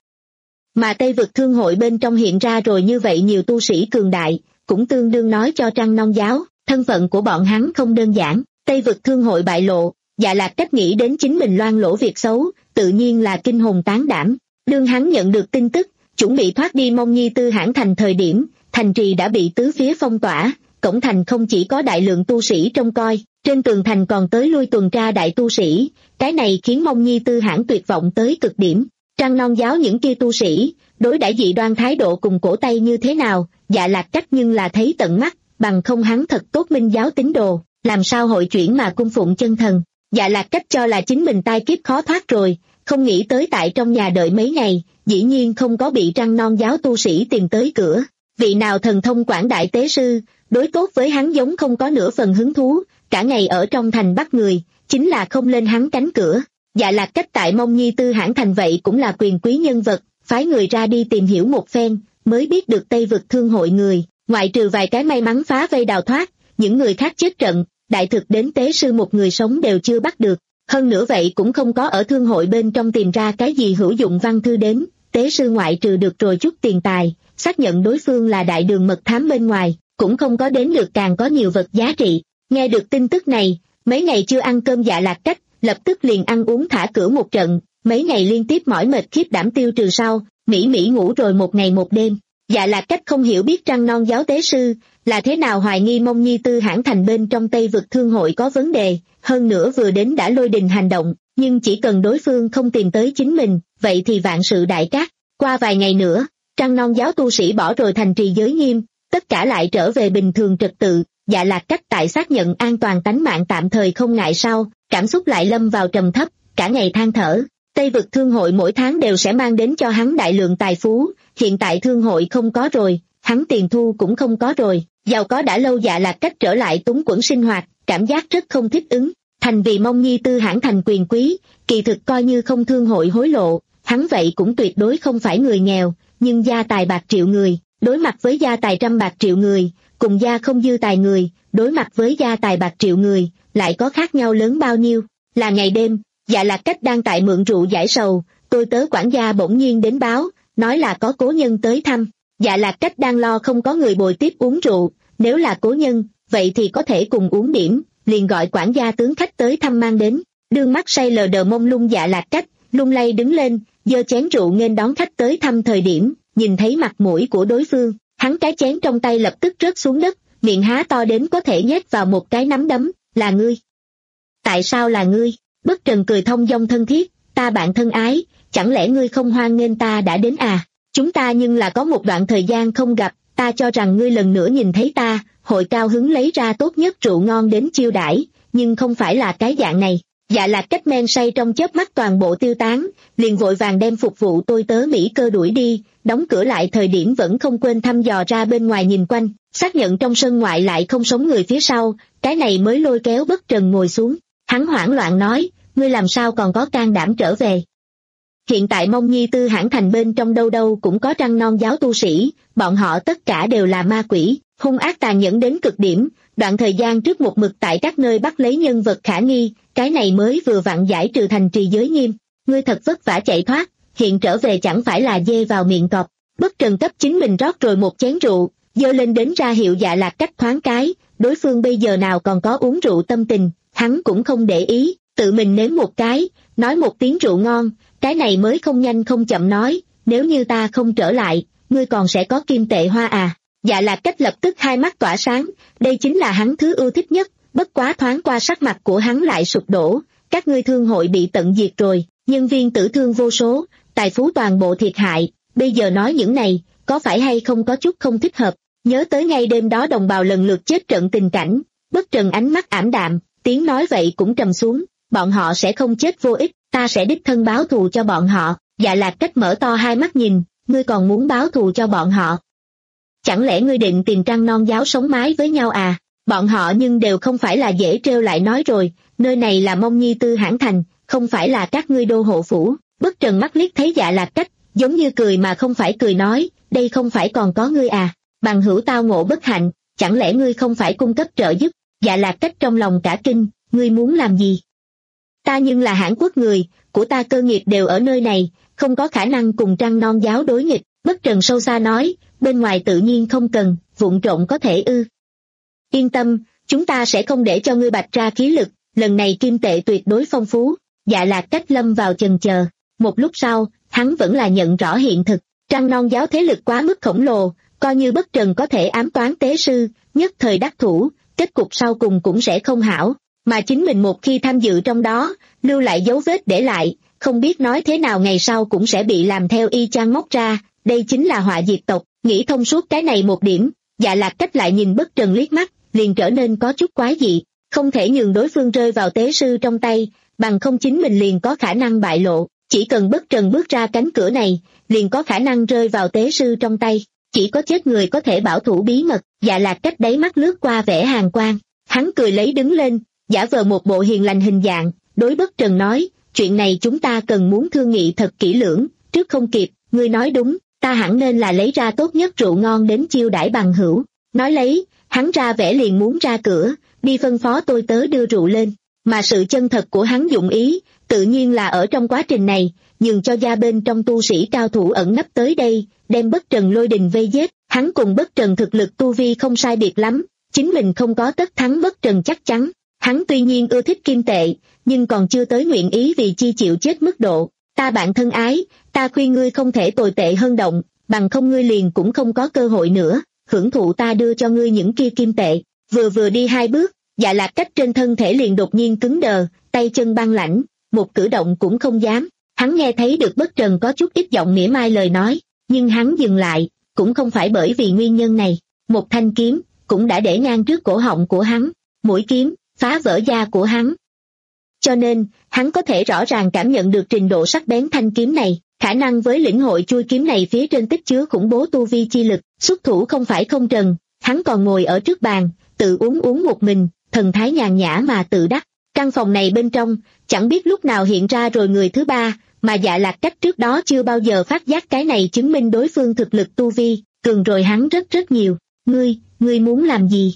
Mà Tây vực thương hội bên trong hiện ra rồi như vậy nhiều tu sĩ cường đại, cũng tương đương nói cho Trăng Non giáo, thân phận của bọn hắn không đơn giản. Tây vực thương hội bại lộ, Dạ Lạc Cách nghĩ đến chính mình loan lỗ việc xấu, tự nhiên là kinh hồn tán đảm. Đương hắn nhận được tin tức, chuẩn bị thoát đi Mông Nhi Tư Hãn thành thời điểm, thành trì đã bị tứ phía phong tỏa, cổng thành không chỉ có đại lượng tu sĩ trông coi, trên tường thành còn tới lui tuần tra đại tu sĩ, cái này khiến Mông Nhi Tư Hãn tuyệt vọng tới cực điểm. Trăng Non giáo những kia tu sĩ, đối đãi dị đoan thái độ cùng cổ tay như thế nào, Dạ Lạc Cách nhưng là thấy tận mắt, bằng không hắn thật tốt Minh giáo tín đồ, làm sao hội chuyển mà cung phụng chân thần. Dạ Lạc Cách cho là chính mình tai kiếp khó thoát rồi, không nghĩ tới tại trong nhà đợi mấy ngày, dĩ nhiên không có bị Trăng Non giáo tu sĩ tìm tới cửa. Vị nào thần thông quảng đại tế sư, đối tốt với hắn giống không có nửa phần hứng thú, cả ngày ở trong thành bắt người, chính là không lên hắn cánh cửa. Dạ Lạc Cách tại Mông Nhi Tư Hãn thành vậy cũng là quyền quý nhân vật, phái người ra đi tìm hiểu một phen, mới biết được Tây vực thương hội người, ngoại trừ vài cái may mắn phá vây đào thoát, những người khác chết trận, đại thực đến tế sư một người sống đều chưa bắt được. Hơn nữa vậy cũng không có ở thương hội bên trong tìm ra cái gì hữu dụng văn thư đến, tế sư ngoại trừ được rồi chút tiền tài, xác nhận đối phương là đại đường mật thám bên ngoài, cũng không có đến được càng có nhiều vật giá trị. Nghe được tin tức này, mấy ngày chưa ăn cơm Dạ Lạc Cách, lập tức liền ăn uống thả cửa một trận, mấy ngày liên tiếp mỏi mệt khiếp đảm tiêu trừ sau, mỹ mỹ ngủ rồi một ngày một đêm. Dạ Lạc Cách không hiểu biết Trăng Non giáo tế sư là thế nào hoài nghi Mông Nhi Tư Hãn thành bên trong Tây vực thương hội có vấn đề, hơn nữa vừa đến đã lôi đình hành động, nhưng chỉ cần đối phương không tìm tới chính mình, vậy thì vạn sự đại cát. Qua vài ngày nữa, Trăng Non giáo tu sĩ bỏ rồi thành trì giới nghiêm, tất cả lại trở về bình thường trật tự. Dạ Lạc Cách tại xác nhận an toàn tánh mạng tạm thời không ngại sau, cảm xúc lại lâm vào trầm thấp, cả ngày than thở. Tây vực thương hội mỗi tháng đều sẽ mang đến cho hắn đại lượng tài phú, hiện tại thương hội không có rồi, hắn tiền thu cũng không có rồi, giàu có đã lâu. Dạ Lạc Cách trở lại túng quẫn sinh hoạt, cảm giác rất không thích ứng. Thành vì Mông Nhi Tư Hãn thành quyền quý, kỳ thực coi như không thương hội hối lộ, hắn vậy cũng tuyệt đối không phải người nghèo, nhưng gia tài bạc triệu người, đối mặt với gia tài trăm bạc triệu người, cùng gia không dư tài người, đối mặt với gia tài bạc triệu người, lại có khác nhau lớn bao nhiêu. Là ngày đêm, Dạ Lạc Cách đang tại mượn rượu giải sầu, tôi tớ quản gia bỗng nhiên đến báo, nói là có cố nhân tới thăm. Dạ Lạc Cách đang lo không có người bồi tiếp uống rượu, nếu là cố nhân, vậy thì có thể cùng uống điểm, liền gọi quản gia tướng khách tới thăm mang đến. Đương mắt say lờ đờ mông lung Dạ Lạc Cách, lung lay đứng lên, giơ chén rượu nghênh đón khách tới thăm thời điểm, nhìn thấy mặt mũi của đối phương, hắn cái chén trong tay lập tức rớt xuống đất, miệng há to đến có thể nhét vào một cái nắm đấm. Là ngươi? Tại sao là ngươi? Bất Trần cười thông dong thân thiết, ta bạn thân ái, chẳng lẽ ngươi không hoan nghênh ta đã đến à? Chúng ta nhưng là có một đoạn thời gian không gặp, ta cho rằng ngươi lần nữa nhìn thấy ta, hội cao hứng lấy ra tốt nhất rượu ngon đến chiêu đãi, nhưng không phải là cái dạng này. Dạ Lạc Cách men say trong chớp mắt toàn bộ tiêu tán, liền vội vàng đem phục vụ tôi tớ Mỹ cơ đuổi đi, đóng cửa lại thời điểm vẫn không quên thăm dò ra bên ngoài nhìn quanh, xác nhận trong sân ngoại lại không sống người phía sau, cái này mới lôi kéo Bất Trần ngồi xuống. Hắn hoảng loạn nói, ngươi làm sao còn có can đảm trở về? Hiện tại Mông Nhi Tư Hãn thành bên trong đâu đâu cũng có Trăng Non giáo tu sĩ, bọn họ tất cả đều là ma quỷ, hung ác tàn nhẫn đến cực điểm, đoạn thời gian trước một mực tại các nơi bắt lấy nhân vật khả nghi, cái này mới vừa vặn giải trừ thành trì giới nghiêm. Ngươi thật vất vả chạy thoát, hiện trở về chẳng phải là dê vào miệng cọp. Bất Trần cấp chính mình rót rồi một chén rượu, giơ lên đến ra hiệu Dạ Lạc Cách thoáng cái, đối phương bây giờ nào còn có uống rượu tâm tình, hắn cũng không để ý, tự mình nếm một cái, nói một tiếng rượu ngon, cái này mới không nhanh không chậm nói, nếu như ta không trở lại, ngươi còn sẽ có kim tệ hoa à. Dạ Lạc Cách lập tức hai mắt tỏa sáng, đây chính là hắn thứ ưu thích nhất, bất quá thoáng qua sắc mặt của hắn lại sụp đổ, các ngươi thương hội bị tận diệt rồi, nhân viên tử thương vô số, tài phú toàn bộ thiệt hại, bây giờ nói những này, có phải hay không có chút không thích hợp, nhớ tới ngay đêm đó đồng bào lần lượt chết trận tình cảnh, Bất Trần ánh mắt ảm đạm, tiếng nói vậy cũng trầm xuống, bọn họ sẽ không chết vô ích, ta sẽ đích thân báo thù cho bọn họ. Dạ Lạc Cách mở to hai mắt nhìn, ngươi còn muốn báo thù cho bọn họ? Chẳng lẽ ngươi định tìm Trăng Non giáo sống mái với nhau à? Bọn họ nhưng đều không phải là dễ trêu lại nói rồi, nơi này là Mông Nhi Tư Hãn Thành, không phải là các ngươi đô hộ phủ. Bất Trần mắt liếc thấy Dạ Lạc Cách, giống như cười mà không phải cười nói, đây không phải còn có ngươi à? Bằng hữu tao ngộ bất hạnh, chẳng lẽ ngươi không phải cung cấp trợ giúp? Dạ Lạc Cách trong lòng cả kinh, ngươi muốn làm gì? Ta nhưng là Hãn Quốc người, của ta cơ nghiệp đều ở nơi này, không có khả năng cùng Trăng Non giáo đối nghịch. Bất Trần sâu xa nói, bên ngoài tự nhiên không cần, vụn trộn có thể ư. Yên tâm, chúng ta sẽ không để cho ngươi bạch ra khí lực, lần này kim tệ tuyệt đối phong phú. Dạ Lạc Cách lâm vào chần chờ, một lúc sau, hắn vẫn là nhận rõ hiện thực, Trăng Non giáo thế lực quá mức khổng lồ, coi như Bất Trần có thể ám toán tế sư, nhất thời đắc thủ, kết cục sau cùng cũng sẽ không hảo, mà chính mình một khi tham dự trong đó, lưu lại dấu vết để lại, không biết nói thế nào ngày sau cũng sẽ bị làm theo y chang móc ra, đây chính là họa diệt tộc. Nghĩ thông suốt cái này một điểm, Dạ Lạc Cách lại nhìn Bất Trần liếc mắt, liền trở nên có chút quái dị, không thể nhường đối phương rơi vào tế sư trong tay, bằng không chính mình liền có khả năng bại lộ, chỉ cần Bất Trần bước ra cánh cửa này, liền có khả năng rơi vào tế sư trong tay, chỉ có chết người có thể bảo thủ bí mật. Dạ Lạc Cách đáy mắt lướt qua vẻ hàn quang, hắn cười lấy đứng lên, giả vờ một bộ hiền lành hình dạng, đối Bất Trần nói, chuyện này chúng ta cần muốn thương nghị thật kỹ lưỡng, trước không kịp, ngươi nói đúng, ta hẳn nên là lấy ra tốt nhất rượu ngon đến chiêu đãi bằng hữu. Nói lấy, hắn ra vẻ liền muốn ra cửa, đi phân phó tôi tớ đưa rượu lên, mà sự chân thật của hắn dụng ý, tự nhiên là ở trong quá trình này, nhường cho gia bên trong tu sĩ cao thủ ẩn nấp tới đây, đem Bất Trần lôi đình vây giết, hắn cùng Bất Trần thực lực tu vi không sai biệt lắm, chính mình không có tất thắng Bất Trần chắc chắn, hắn tuy nhiên ưa thích kim tệ, nhưng còn chưa tới nguyện ý vì chi chịu chết mức độ. Ta bạn thân ái, ta khuyên ngươi không thể tồi tệ hơn động, bằng không ngươi liền cũng không có cơ hội nữa, hưởng thụ ta đưa cho ngươi những kia kim tệ. Vừa vừa đi hai bước, Dạ Lạc Cách trên thân thể liền đột nhiên cứng đờ, tay chân băng lãnh, một cử động cũng không dám. Hắn nghe thấy được Bất Trần có chút ít giọng mỉa mai lời nói, nhưng hắn dừng lại, cũng không phải bởi vì nguyên nhân này, một thanh kiếm, cũng đã để ngang trước cổ họng của hắn, mũi kiếm, phá vỡ da của hắn. Cho nên, hắn có thể rõ ràng cảm nhận được trình độ sắc bén thanh kiếm này, khả năng với lĩnh hội chui kiếm này phía trên tích chứa khủng bố tu vi chi lực, xuất thủ không phải không trần, hắn còn ngồi ở trước bàn, tự uống uống một mình, thần thái nhàn nhã mà tự đắc. Căn phòng này bên trong, chẳng biết lúc nào hiện ra rồi người thứ ba, mà Dạ Lạc Cách trước đó chưa bao giờ phát giác cái này chứng minh đối phương thực lực tu vi, cường rồi hắn rất rất nhiều. Ngươi, ngươi muốn làm gì?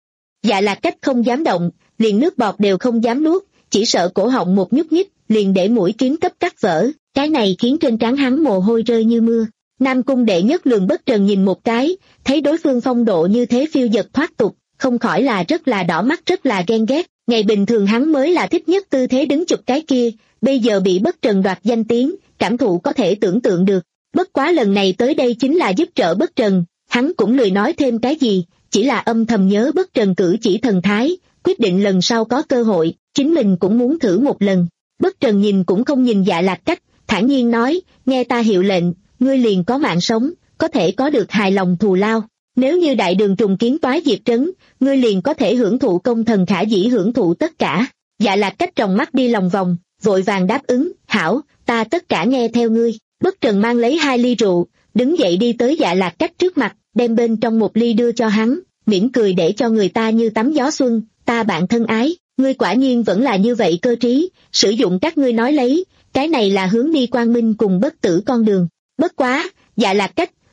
Dạ Lạc Cách không dám động, liền nước bọt đều không dám nuốt, chỉ sợ cổ họng một nhúc nhích, liền để mũi kiếm cấp cắt vỡ, cái này khiến trên trán hắn mồ hôi rơi như mưa. Nam cung đệ nhất lường Bất Trần nhìn một cái, thấy đối phương phong độ như thế phiêu dật thoát tục, không khỏi là rất là đỏ mắt rất là ghen ghét, ngày bình thường hắn mới là thích nhất tư thế đứng chụp cái kia, bây giờ bị Bất Trần đoạt danh tiếng, cảm thụ có thể tưởng tượng được. Bất quá lần này tới đây chính là giúp trợ Bất Trần, hắn cũng lười nói thêm cái gì, chỉ là âm thầm nhớ Bất Trần cử chỉ thần thái, quyết định lần sau có cơ hội, chính mình cũng muốn thử một lần. Bất Trần nhìn cũng không nhìn Dạ Lạc Cách, thản nhiên nói, nghe ta hiệu lệnh, ngươi liền có mạng sống, có thể có được hài lòng thù lao. Nếu như đại đường trùng kiến toái diệt trấn, ngươi liền có thể hưởng thụ công thần khả dĩ hưởng thụ tất cả. Dạ Lạc Cách tròng mắt đi lòng vòng, vội vàng đáp ứng, hảo, ta tất cả nghe theo ngươi. Bất Trần mang lấy hai ly rượu, đứng dậy đi tới Dạ Lạc Cách trước mặt, đem bên trong một ly đưa cho hắn, mỉm cười để cho người ta như tắm gió xuân, ta bạn thân ái, ngươi quả nhiên vẫn là như vậy cơ trí, sử dụng các ngươi nói lấy, cái này là hướng đi quang minh cùng bất tử con đường. Bất quá, Dạ Lạc Cách,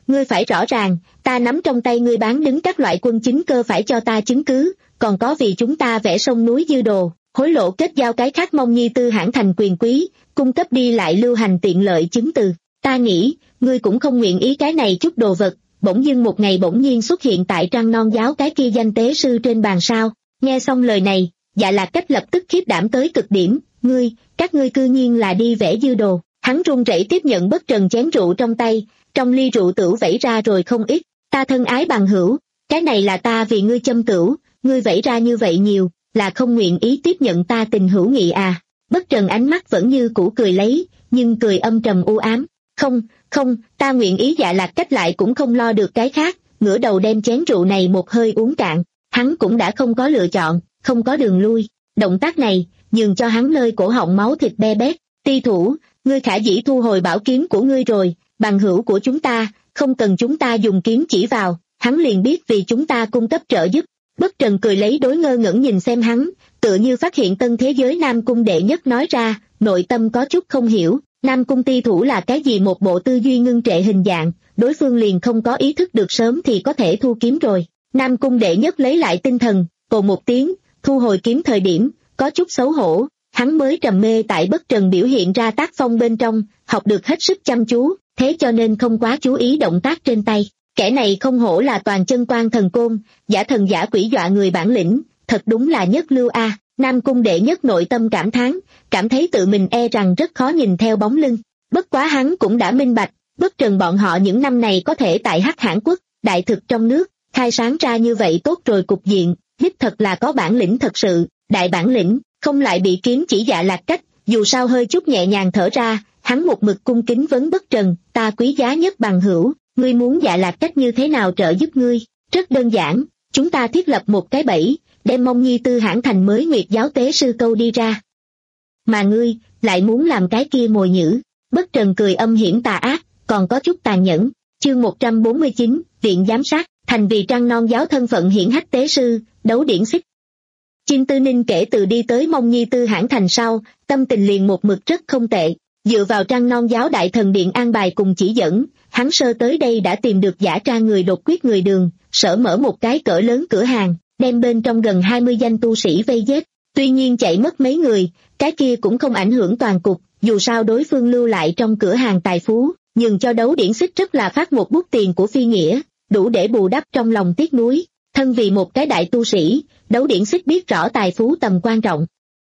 ngươi phải rõ ràng, ta nắm trong tay ngươi bán đứng các loại quân chính cơ phải cho ta chứng cứ, còn có vì chúng ta vẽ sông núi dư đồ, hối lộ kết giao cái khác Mông Nhi Tư hãng thành quyền quý, cung cấp đi lại lưu hành tiện lợi chứng từ. Ta nghĩ, ngươi cũng không nguyện ý cái này chút đồ vật, bỗng dưng một ngày bỗng nhiên xuất hiện tại Trăng Non giáo cái kia danh tế sư trên bàn sao. Nghe xong lời này, Dạ Lạc Cách lập tức khiếp đảm tới cực điểm, ngươi, các ngươi cư nhiên là đi vẽ dư đồ. Hắn run rẩy tiếp nhận Bất Trần chén rượu trong tay, trong ly rượu tửu vẩy ra rồi không ít. Ta thân ái bằng hữu, cái này là ta vì ngươi châm tửu, ngươi vẩy ra như vậy nhiều, là không nguyện ý tiếp nhận ta tình hữu nghị à. Bất Trần ánh mắt vẫn như cũ cười lấy, nhưng cười âm trầm u ám. Không, không, ta nguyện ý. Dạ Lạc Cách lại cũng không lo được cái khác, ngửa đầu đem chén rượu này một hơi uống cạn. Hắn cũng đã không có lựa chọn, không có đường lui. Động tác này, nhường cho hắn nơi cổ họng máu thịt be bét. Ti thủ, ngươi khả dĩ thu hồi bảo kiếm của ngươi rồi, bằng hữu của chúng ta, không cần chúng ta dùng kiếm chỉ vào, hắn liền biết vì chúng ta cung cấp trợ giúp. Bất Trần cười lấy đối ngơ ngẩn nhìn xem hắn, tựa như phát hiện tân thế giới Nam Cung đệ nhất nói ra, nội tâm có chút không hiểu, Nam Cung ti thủ là cái gì. Một bộ tư duy ngưng trệ hình dạng, đối phương liền không có ý thức được sớm thì có thể thu kiếm rồi. Nam Cung đệ nhất lấy lại tinh thần, ồ một tiếng, thu hồi kiếm thời điểm, có chút xấu hổ, hắn mới trầm mê tại Bất Trần biểu hiện ra tác phong bên trong, học được hết sức chăm chú, thế cho nên không quá chú ý động tác trên tay. Kẻ này không hổ là toàn chân quan thần côn, giả thần giả quỷ dọa người bản lĩnh, thật đúng là nhất lưu a. Nam Cung đệ nhất nội tâm cảm thán, cảm thấy tự mình e rằng rất khó nhìn theo bóng lưng. Bất quá hắn cũng đã minh bạch, Bất Trần bọn họ những năm này có thể tại Hắc Hãn quốc, đại thực trong nước, khai sáng ra như vậy tốt rồi cục diện, đích thật là có bản lĩnh thật sự, đại bản lĩnh, không lại bị kiếm chỉ. Dạ Lạc Cách, dù sao hơi chút nhẹ nhàng thở ra, hắn một mực cung kính vấn Bất Trần, ta quý giá nhất bằng hữu, ngươi muốn Dạ Lạc Cách như thế nào trợ giúp ngươi? Rất đơn giản, chúng ta thiết lập một cái bẫy, đem Mông Nhi Tư hãng thành mới Nguyệt giáo tế sư câu đi ra. Mà ngươi, lại muốn làm cái kia mồi nhử. Bất Trần cười âm hiểm tà ác, còn có chút tàn nhẫn. Chương một trăm bốn mươi chín, Viện Giám sát, thành vì Trăng Non giáo thân phận hiển hách tế sư, đấu điển xích. Chim Tư Ninh kể từ đi tới Mông Nhi Tư hãng thành sau, tâm tình liền một mực rất không tệ, dựa vào Trăng Non giáo đại thần điện an bài cùng chỉ dẫn, hắn sơ tới đây đã tìm được giả tra người đột quyết người Đường, sở mở một cái cỡ lớn cửa hàng, đem bên trong gần hai mươi danh tu sĩ vây giết. Tuy nhiên chạy mất mấy người, cái kia cũng không ảnh hưởng toàn cục, dù sao đối phương lưu lại trong cửa hàng tài phú, nhưng cho đấu điển xích rất là phát một bút tiền của phi nghĩa, đủ để bù đắp trong lòng tiếc nuối. Thân vì một cái đại tu sĩ, đấu điển xích biết rõ tài phú tầm quan trọng.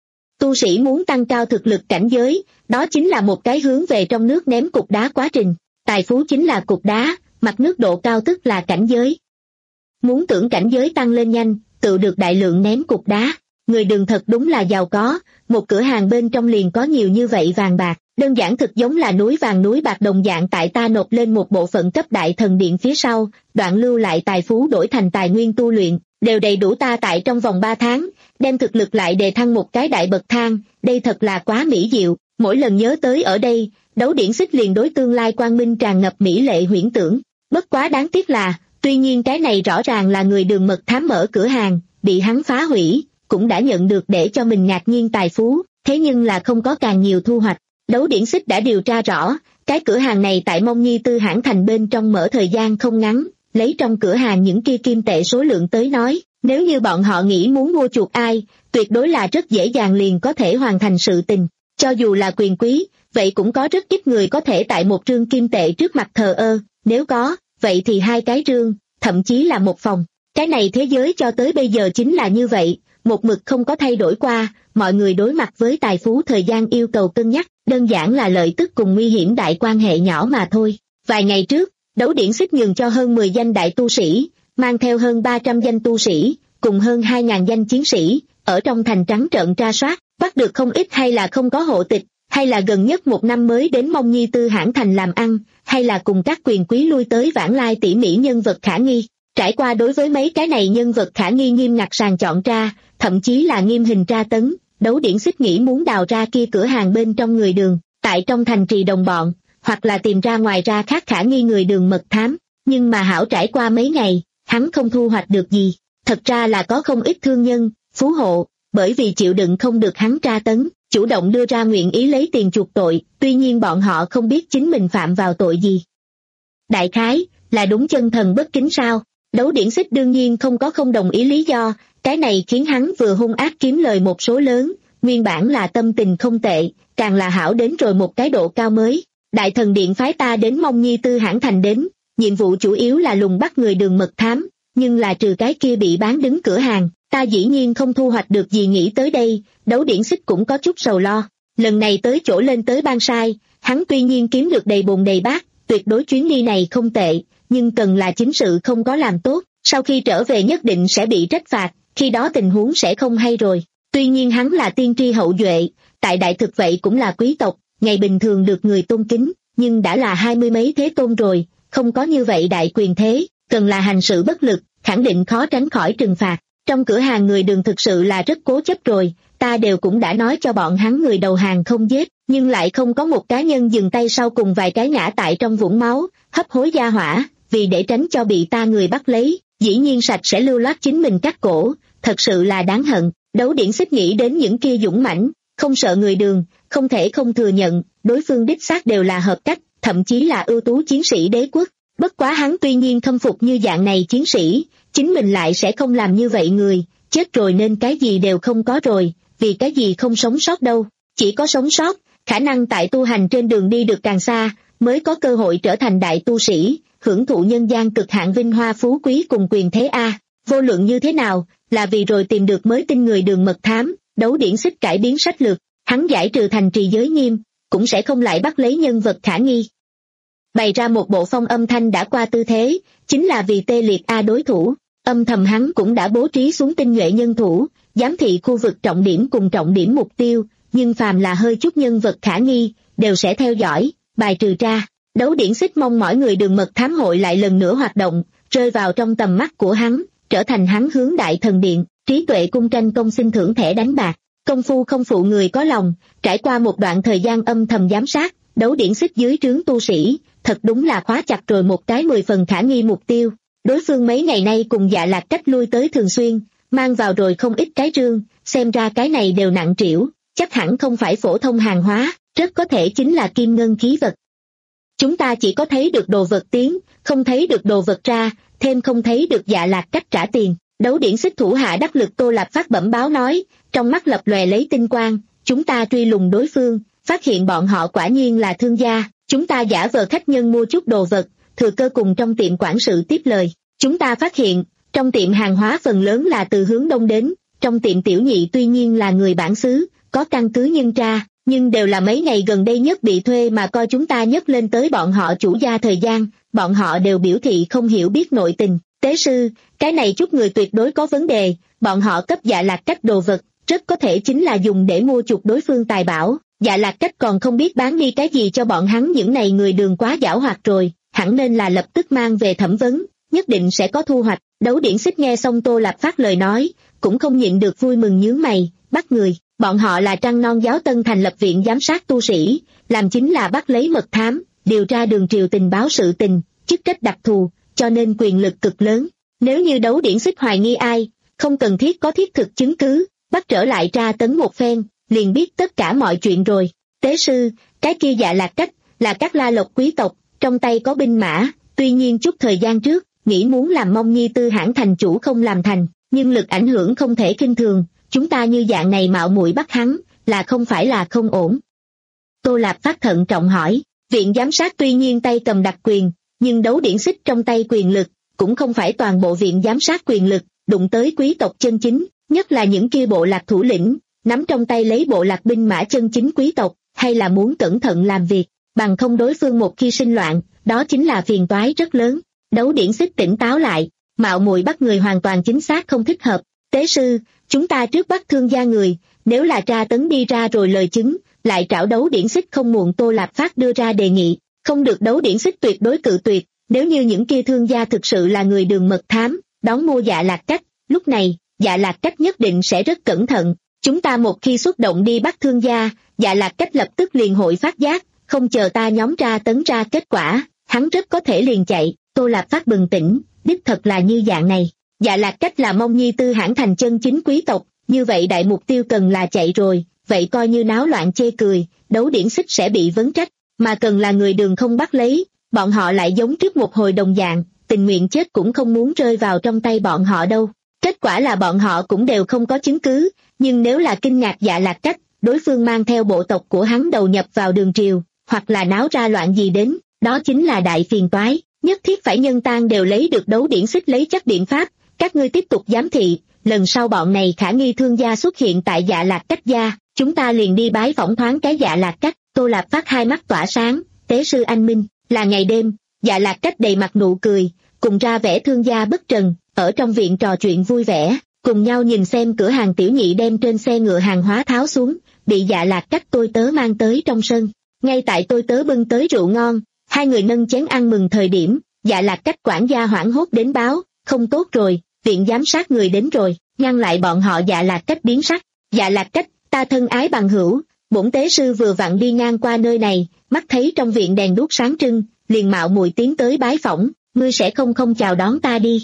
Tu sĩ muốn tăng cao thực lực cảnh giới, đó chính là một cái hướng về trong nước ném cục đá quá trình. Tài phú chính là cục đá, mặt nước độ cao tức là cảnh giới. Muốn tưởng cảnh giới tăng lên nhanh, tự được đại lượng ném cục đá. Người Đường thật đúng là giàu có, một cửa hàng bên trong liền có nhiều như vậy vàng bạc, đơn giản thực giống là núi vàng núi bạc đồng dạng. Tại ta nộp lên một bộ phận cấp đại thần điện phía sau, đoạn lưu lại tài phú đổi thành tài nguyên tu luyện, đều đầy đủ ta tại trong vòng ba tháng, đem thực lực lại đề thăng một cái đại bậc thang, đây thật là quá mỹ diệu. Mỗi lần nhớ tới ở đây, đấu điển xích liền đối tương lai quang minh tràn ngập mỹ lệ huyễn tưởng. Bất quá đáng tiếc là, tuy nhiên cái này rõ ràng là người Đường mật thám mở cửa hàng, bị hắn phá hủy, cũng đã nhận được để cho mình ngạc nhiên tài phú, thế nhưng là không có càng nhiều thu hoạch. Đấu điển xích đã điều tra rõ, cái cửa hàng này tại Mông Nhi Tư hãng thành bên trong mở thời gian không ngắn, lấy trong cửa hàng những kia kim tệ số lượng tới nói, nếu như bọn họ nghĩ muốn mua chuộc ai, tuyệt đối là rất dễ dàng liền có thể hoàn thành sự tình. Cho dù là quyền quý, vậy cũng có rất ít người có thể tại một trương kim tệ trước mặt thờ ơ, nếu có, vậy thì hai cái trương, thậm chí là một phòng. Cái này thế giới cho tới bây giờ chính là như vậy, một mực không có thay đổi qua, mọi người đối mặt với tài phú thời gian yêu cầu cân nhắc, đơn giản là lợi tức cùng nguy hiểm đại quan hệ nhỏ mà thôi. Vài ngày trước, đấu điển xích nhường cho hơn mười danh đại tu sĩ, mang theo hơn ba trăm danh tu sĩ, cùng hơn hai nghìn danh chiến sĩ, ở trong thành trắng trợn tra soát, bắt được không ít hay là không có hộ tịch, hay là gần nhất một năm mới đến Mông Nhi Tư hãng thành làm ăn, hay là cùng các quyền quý lui tới vãng lai tỉ mỉ nhân vật khả nghi. Trải qua đối với mấy cái này nhân vật khả nghi nghiêm ngặt sàng chọn ra, thậm chí là nghiêm hình tra tấn, đấu điển xích nghĩ muốn đào ra kia cửa hàng bên trong người Đường, tại trong thành trì đồng bọn, hoặc là tìm ra ngoài ra khác khả nghi người Đường mật thám, nhưng mà hảo trải qua mấy ngày, hắn không thu hoạch được gì. Thật ra là có không ít thương nhân, phú hộ, bởi vì chịu đựng không được hắn tra tấn, chủ động đưa ra nguyện ý lấy tiền chuộc tội, tuy nhiên bọn họ không biết chính mình phạm vào tội gì. Đại khái, là đúng chân thần bất kính sao? Đấu Điển Xích đương nhiên không có không đồng ý lý do, cái này khiến hắn vừa hung ác kiếm lời một số lớn, nguyên bản là tâm tình không tệ, càng là hảo đến rồi một cái độ cao mới. Đại thần điện phái ta đến Mông Nhi Tư hãng thành đến, nhiệm vụ chủ yếu là lùng bắt người Đường mật thám, nhưng là trừ cái kia bị bán đứng cửa hàng, ta dĩ nhiên không thu hoạch được gì. Nghĩ tới đây, Đấu Điển Xích cũng có chút sầu lo. Lần này tới chỗ lên tới Ban Sai, hắn tuy nhiên kiếm được đầy bồn đầy bát, tuyệt đối chuyến đi này không tệ, nhưng cần là chính sự không có làm tốt, sau khi trở về nhất định sẽ bị trách phạt, khi đó tình huống sẽ không hay rồi. Tuy nhiên hắn là tiên tri hậu duệ, tại đại thực vậy cũng là quý tộc, ngày bình thường được người tôn kính, nhưng đã là hai mươi mấy thế tôn rồi, không có như vậy đại quyền thế, cần là hành sự bất lực, khẳng định khó tránh khỏi trừng phạt. Trong cửa hàng người Đường thực sự là rất cố chấp rồi, ta đều cũng đã nói cho bọn hắn người đầu hàng không giết, nhưng lại không có một cá nhân dừng tay, sau cùng vài cái ngã tại trong vũng máu, hấp hối gia hỏa, vì để tránh cho bị ta người bắt lấy, dĩ nhiên sạch sẽ lưu loát chính mình cắt cổ, thật sự là đáng hận. Đấu Điển Xích nghĩ đến những kia dũng mãnh, không sợ người Đường, không thể không thừa nhận, đối phương đích xác đều là hợp cách, thậm chí là ưu tú chiến sĩ đế quốc. Bất quá hắn tuy nhiên khâm phục như dạng này chiến sĩ, chính mình lại sẽ không làm như vậy người, chết rồi nên cái gì đều không có rồi, vì cái gì không sống sót đâu, chỉ có sống sót, khả năng tại tu hành trên đường đi được càng xa, mới có cơ hội trở thành đại tu sĩ, hưởng thụ nhân gian cực hạn vinh hoa phú quý cùng quyền thế a. Vô luận như thế nào, là vì rồi tìm được mới tin người Đường mật thám, Đấu Điển Xích cải biến sách lược, hắn giải trừ thành trì giới nghiêm, cũng sẽ không lại bắt lấy nhân vật khả nghi. Bày ra một bộ phong âm thanh đã qua tư thế, chính là vì tê liệt a đối thủ, âm thầm hắn cũng đã bố trí xuống tinh nhuệ nhân thủ, giám thị khu vực trọng điểm cùng trọng điểm mục tiêu, nhưng phàm là hơi chút nhân vật khả nghi, đều sẽ theo dõi, bài trừ ra. Đấu Điển Xích mong mỏi người Đường mật thám hội lại lần nữa hoạt động, rơi vào trong tầm mắt của hắn, trở thành hắn hướng Đại Thần Điện, trí tuệ cung tranh công xin thưởng thẻ đánh bạc. Công phu không phụ người có lòng, trải qua một đoạn thời gian âm thầm giám sát, Đấu Điển Xích dưới trướng tu sĩ, thật đúng là khóa chặt rồi một cái mười phần khả nghi mục tiêu. Đối phương mấy ngày nay cùng Dạ Lạc Cách lui tới thường xuyên, mang vào rồi không ít cái trương, xem ra cái này đều nặng trĩu, chắc hẳn không phải phổ thông hàng hóa, rất có thể chính là kim ngân khí vật. Chúng ta chỉ có thấy được đồ vật tiến, không thấy được đồ vật ra, thêm không thấy được Dạ Lạc Cách trả tiền. Đấu Điển Xích thủ hạ đắc lực Tô Lạp Phát bẩm báo nói, trong mắt lập lòe lấy tinh quang, chúng ta truy lùng đối phương, phát hiện bọn họ quả nhiên là thương gia, chúng ta giả vờ khách nhân mua chút đồ vật, thừa cơ cùng trong tiệm quản sự tiếp lời. Chúng ta phát hiện, trong tiệm hàng hóa phần lớn là từ hướng đông đến, trong tiệm tiểu nhị tuy nhiên là người bản xứ, có căn cứ nhân tra, nhưng đều là mấy ngày gần đây nhất bị thuê mà coi chúng ta nhấc lên tới bọn họ chủ gia thời gian, bọn họ đều biểu thị không hiểu biết nội tình. Tế sư, cái này chút người tuyệt đối có vấn đề, bọn họ cấp Dạ Lạc Cách đồ vật, rất có thể chính là dùng để mua chuộc đối phương tài bảo. Dạ Lạc Cách còn không biết bán đi cái gì cho bọn hắn, những này người Đường quá giảo hoạt rồi, hẳn nên là lập tức mang về thẩm vấn, nhất định sẽ có thu hoạch. Đấu Điển Xích nghe xong Tô Lạp Phát lời nói, cũng không nhịn được vui mừng nhướng mày, bắt người, bọn họ là Trăng Non giáo tân thành lập viện giám sát tu sĩ, làm chính là bắt lấy mật thám, điều tra Đường triều tình báo sự tình, chức trách đặc thù, cho nên quyền lực cực lớn. Nếu như Đấu Điển Xích hoài nghi ai, không cần thiết có thiết thực chứng cứ, bắt trở lại tra tấn một phen, liền biết tất cả mọi chuyện rồi. Tế sư, cái kia Dạ Lạc Cách, là các La Lộc quý tộc, trong tay có binh mã, tuy nhiên chút thời gian trước, nghĩ muốn làm Mông Nhi Tư hãng thành chủ không làm thành, nhưng lực ảnh hưởng không thể khinh thường, chúng ta như dạng này mạo muội bắt hắn, là không phải là không ổn. Tô Lạp Phát thận trọng hỏi, viện giám sát tuy nhiên tay cầm đặc quyền, nhưng Đấu Điển Xích trong tay quyền lực, cũng không phải toàn bộ viện giám sát quyền lực, đụng tới quý tộc chân chính, nhất là những kia bộ lạc thủ lĩnh, nắm trong tay lấy bộ lạc binh mã chân chính quý tộc, hay là muốn cẩn thận làm việc, bằng không đối phương một khi sinh loạn, đó chính là phiền toái rất lớn. Đấu Điển Xích tỉnh táo lại, mạo muội bắt người hoàn toàn chính xác không thích hợp. Tế sư, chúng ta trước bắt thương gia người, nếu là tra tấn đi ra rồi lời chứng, lại trảo Đấu Điển Xích không muộn. Tô Lạp Phát đưa ra đề nghị, không được. Đấu Điển Xích tuyệt đối cự tuyệt, nếu như những kia thương gia thực sự là người Đường mật thám, đón mua Dạ Lạc Cách, lúc này, Dạ Lạc Cách nhất định sẽ rất cẩn thận. Chúng ta một khi xuất động đi bắt thương gia, Dạ Lạc Cách lập tức liền hội phát giác, không chờ ta nhóm tra tấn ra kết quả, hắn rất có thể liền chạy. Tô Lạp Phát bừng tỉnh, đích thật là như dạng này. Dạ Lạc Cách là Mông Nhi Tư hãng thành chân chính quý tộc, như vậy đại mục tiêu cần là chạy rồi, vậy coi như náo loạn chê cười, Đấu Điển Xích sẽ bị vấn trách, mà cần là người Đường không bắt lấy, bọn họ lại giống trước một hồi đồng dạng, tình nguyện chết cũng không muốn rơi vào trong tay bọn họ đâu. Kết quả là bọn họ cũng đều không có chứng cứ, nhưng nếu là kinh ngạc Dạ Lạc Cách, đối phương mang theo bộ tộc của hắn đầu nhập vào đường triều, hoặc là náo ra loạn gì đến, đó chính là đại phiền toái, nhất thiết phải nhân tang đều lấy được đấu điển xích lấy chắc biện pháp, các ngươi tiếp tục giám thị, lần sau bọn này khả nghi thương gia xuất hiện tại Dạ Lạc Cách gia, chúng ta liền đi bái phỏng thoáng cái Dạ Lạc Cách. Tô Lạp Phát hai mắt tỏa sáng, tế sư anh minh, là ngày đêm, Dạ Lạc Cách đầy mặt nụ cười, cùng ra vẻ thương gia bất trần, ở trong viện trò chuyện vui vẻ, cùng nhau nhìn xem cửa hàng tiểu nhị đem trên xe ngựa hàng hóa tháo xuống, bị Dạ Lạc Cách tôi tớ mang tới trong sân. Ngay tại tôi tớ bưng tới rượu ngon, hai người nâng chén ăn mừng thời điểm, Dạ Lạc Cách quản gia hoảng hốt đến báo, không tốt rồi, viện giám sát người đến rồi, ngăn lại bọn họ. Dạ Lạc Cách biến sắc, Dạ Lạc Cách, ta thân ái bằng hữu, bổn tế sư vừa vặn đi ngang qua nơi này, mắt thấy trong viện đèn đuốc sáng trưng, liền mạo muội tiến tới bái phỏng, ngươi sẽ không không chào đón ta đi.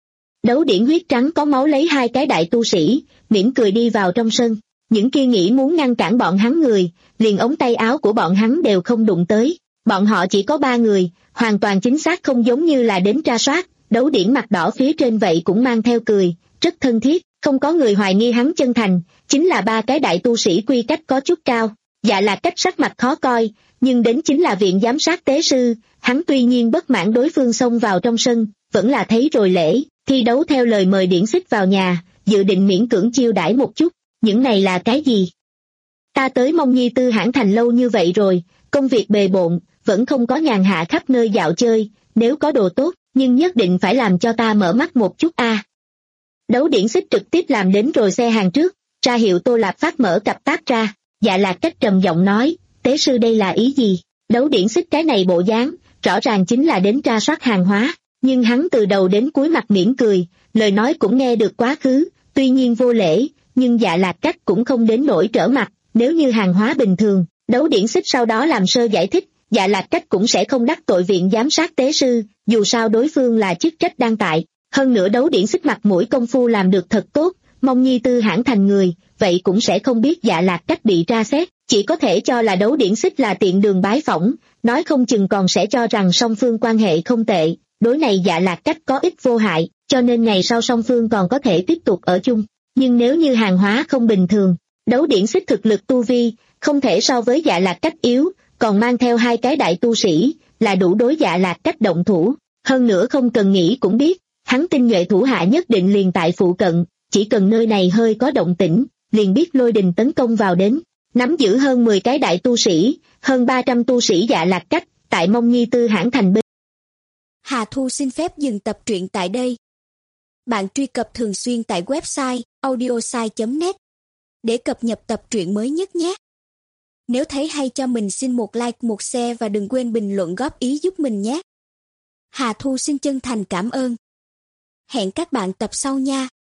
Đấu điển huyết trắng có máu lấy hai cái đại tu sĩ, mỉm cười đi vào trong sân, những kia nghĩ muốn ngăn cản bọn hắn người, liền ống tay áo của bọn hắn đều không đụng tới, bọn họ chỉ có ba người, hoàn toàn chính xác không giống như là đến tra soát, đấu điển mặt đỏ phía trên vậy cũng mang theo cười, rất thân thiết, không có người hoài nghi hắn chân thành, chính là ba cái đại tu sĩ quy cách có chút cao. Dạ Lạc Cách sắc mặt khó coi, nhưng đến chính là viện giám sát tế sư, hắn tuy nhiên bất mãn đối phương xông vào trong sân, vẫn là thấy rồi lễ, thi đấu theo lời mời điển xích vào nhà, dự định miễn cưỡng chiêu đãi một chút, những này là cái gì? Ta tới Mông Nhi Tư hãng thành lâu như vậy rồi, công việc bề bộn, vẫn không có nhàn hạ khắp nơi dạo chơi, nếu có đồ tốt, nhưng nhất định phải làm cho ta mở mắt một chút a. À. Đấu điển xích trực tiếp làm đến rồi xe hàng trước, ra hiệu Tô Lạp Phát mở cặp tác ra, Dạ Lạc Cách trầm giọng nói, tế sư đây là ý gì? Đấu điển xích cái này bộ dáng, rõ ràng chính là đến tra soát hàng hóa, nhưng hắn từ đầu đến cuối mặt mỉm cười, lời nói cũng nghe được quá khứ, tuy nhiên vô lễ, nhưng Dạ Lạc Cách cũng không đến nỗi trở mặt, nếu như hàng hóa bình thường, đấu điển xích sau đó làm sơ giải thích, Dạ Lạc Cách cũng sẽ không đắc tội viện giám sát tế sư, dù sao đối phương là chức trách đang tại, hơn nữa đấu điển xích mặt mũi công phu làm được thật tốt, Mông Nhi Tư hãng thành người, vậy cũng sẽ không biết Dạ Lạc Cách bị tra xét, chỉ có thể cho là đấu điển xích là tiện đường bái phỏng, nói không chừng còn sẽ cho rằng song phương quan hệ không tệ, đối này Dạ Lạc Cách có ích vô hại, cho nên ngày sau song phương còn có thể tiếp tục ở chung, nhưng nếu như hàng hóa không bình thường, đấu điển xích thực lực tu vi, không thể so với Dạ Lạc Cách yếu, còn mang theo hai cái đại tu sĩ, là đủ đối Dạ Lạc Cách động thủ, hơn nữa không cần nghĩ cũng biết, hắn tinh nhuệ thủ hạ nhất định liền tại phụ cận, chỉ cần nơi này hơi có động tĩnh, liền biết lôi đình tấn công vào đến, nắm giữ hơn mười cái đại tu sĩ, hơn ba trăm tu sĩ Dạ Lạc Cách, tại Mông Nhi Tư hãng thành bên. Hà Thu xin phép dừng tập truyện tại đây. Bạn truy cập thường xuyên tại website audiosai chấm net để cập nhật tập truyện mới nhất nhé. Nếu thấy hay cho mình xin một like, một share và đừng quên bình luận góp ý giúp mình nhé. Hà Thu xin chân thành cảm ơn. Hẹn các bạn tập sau nha.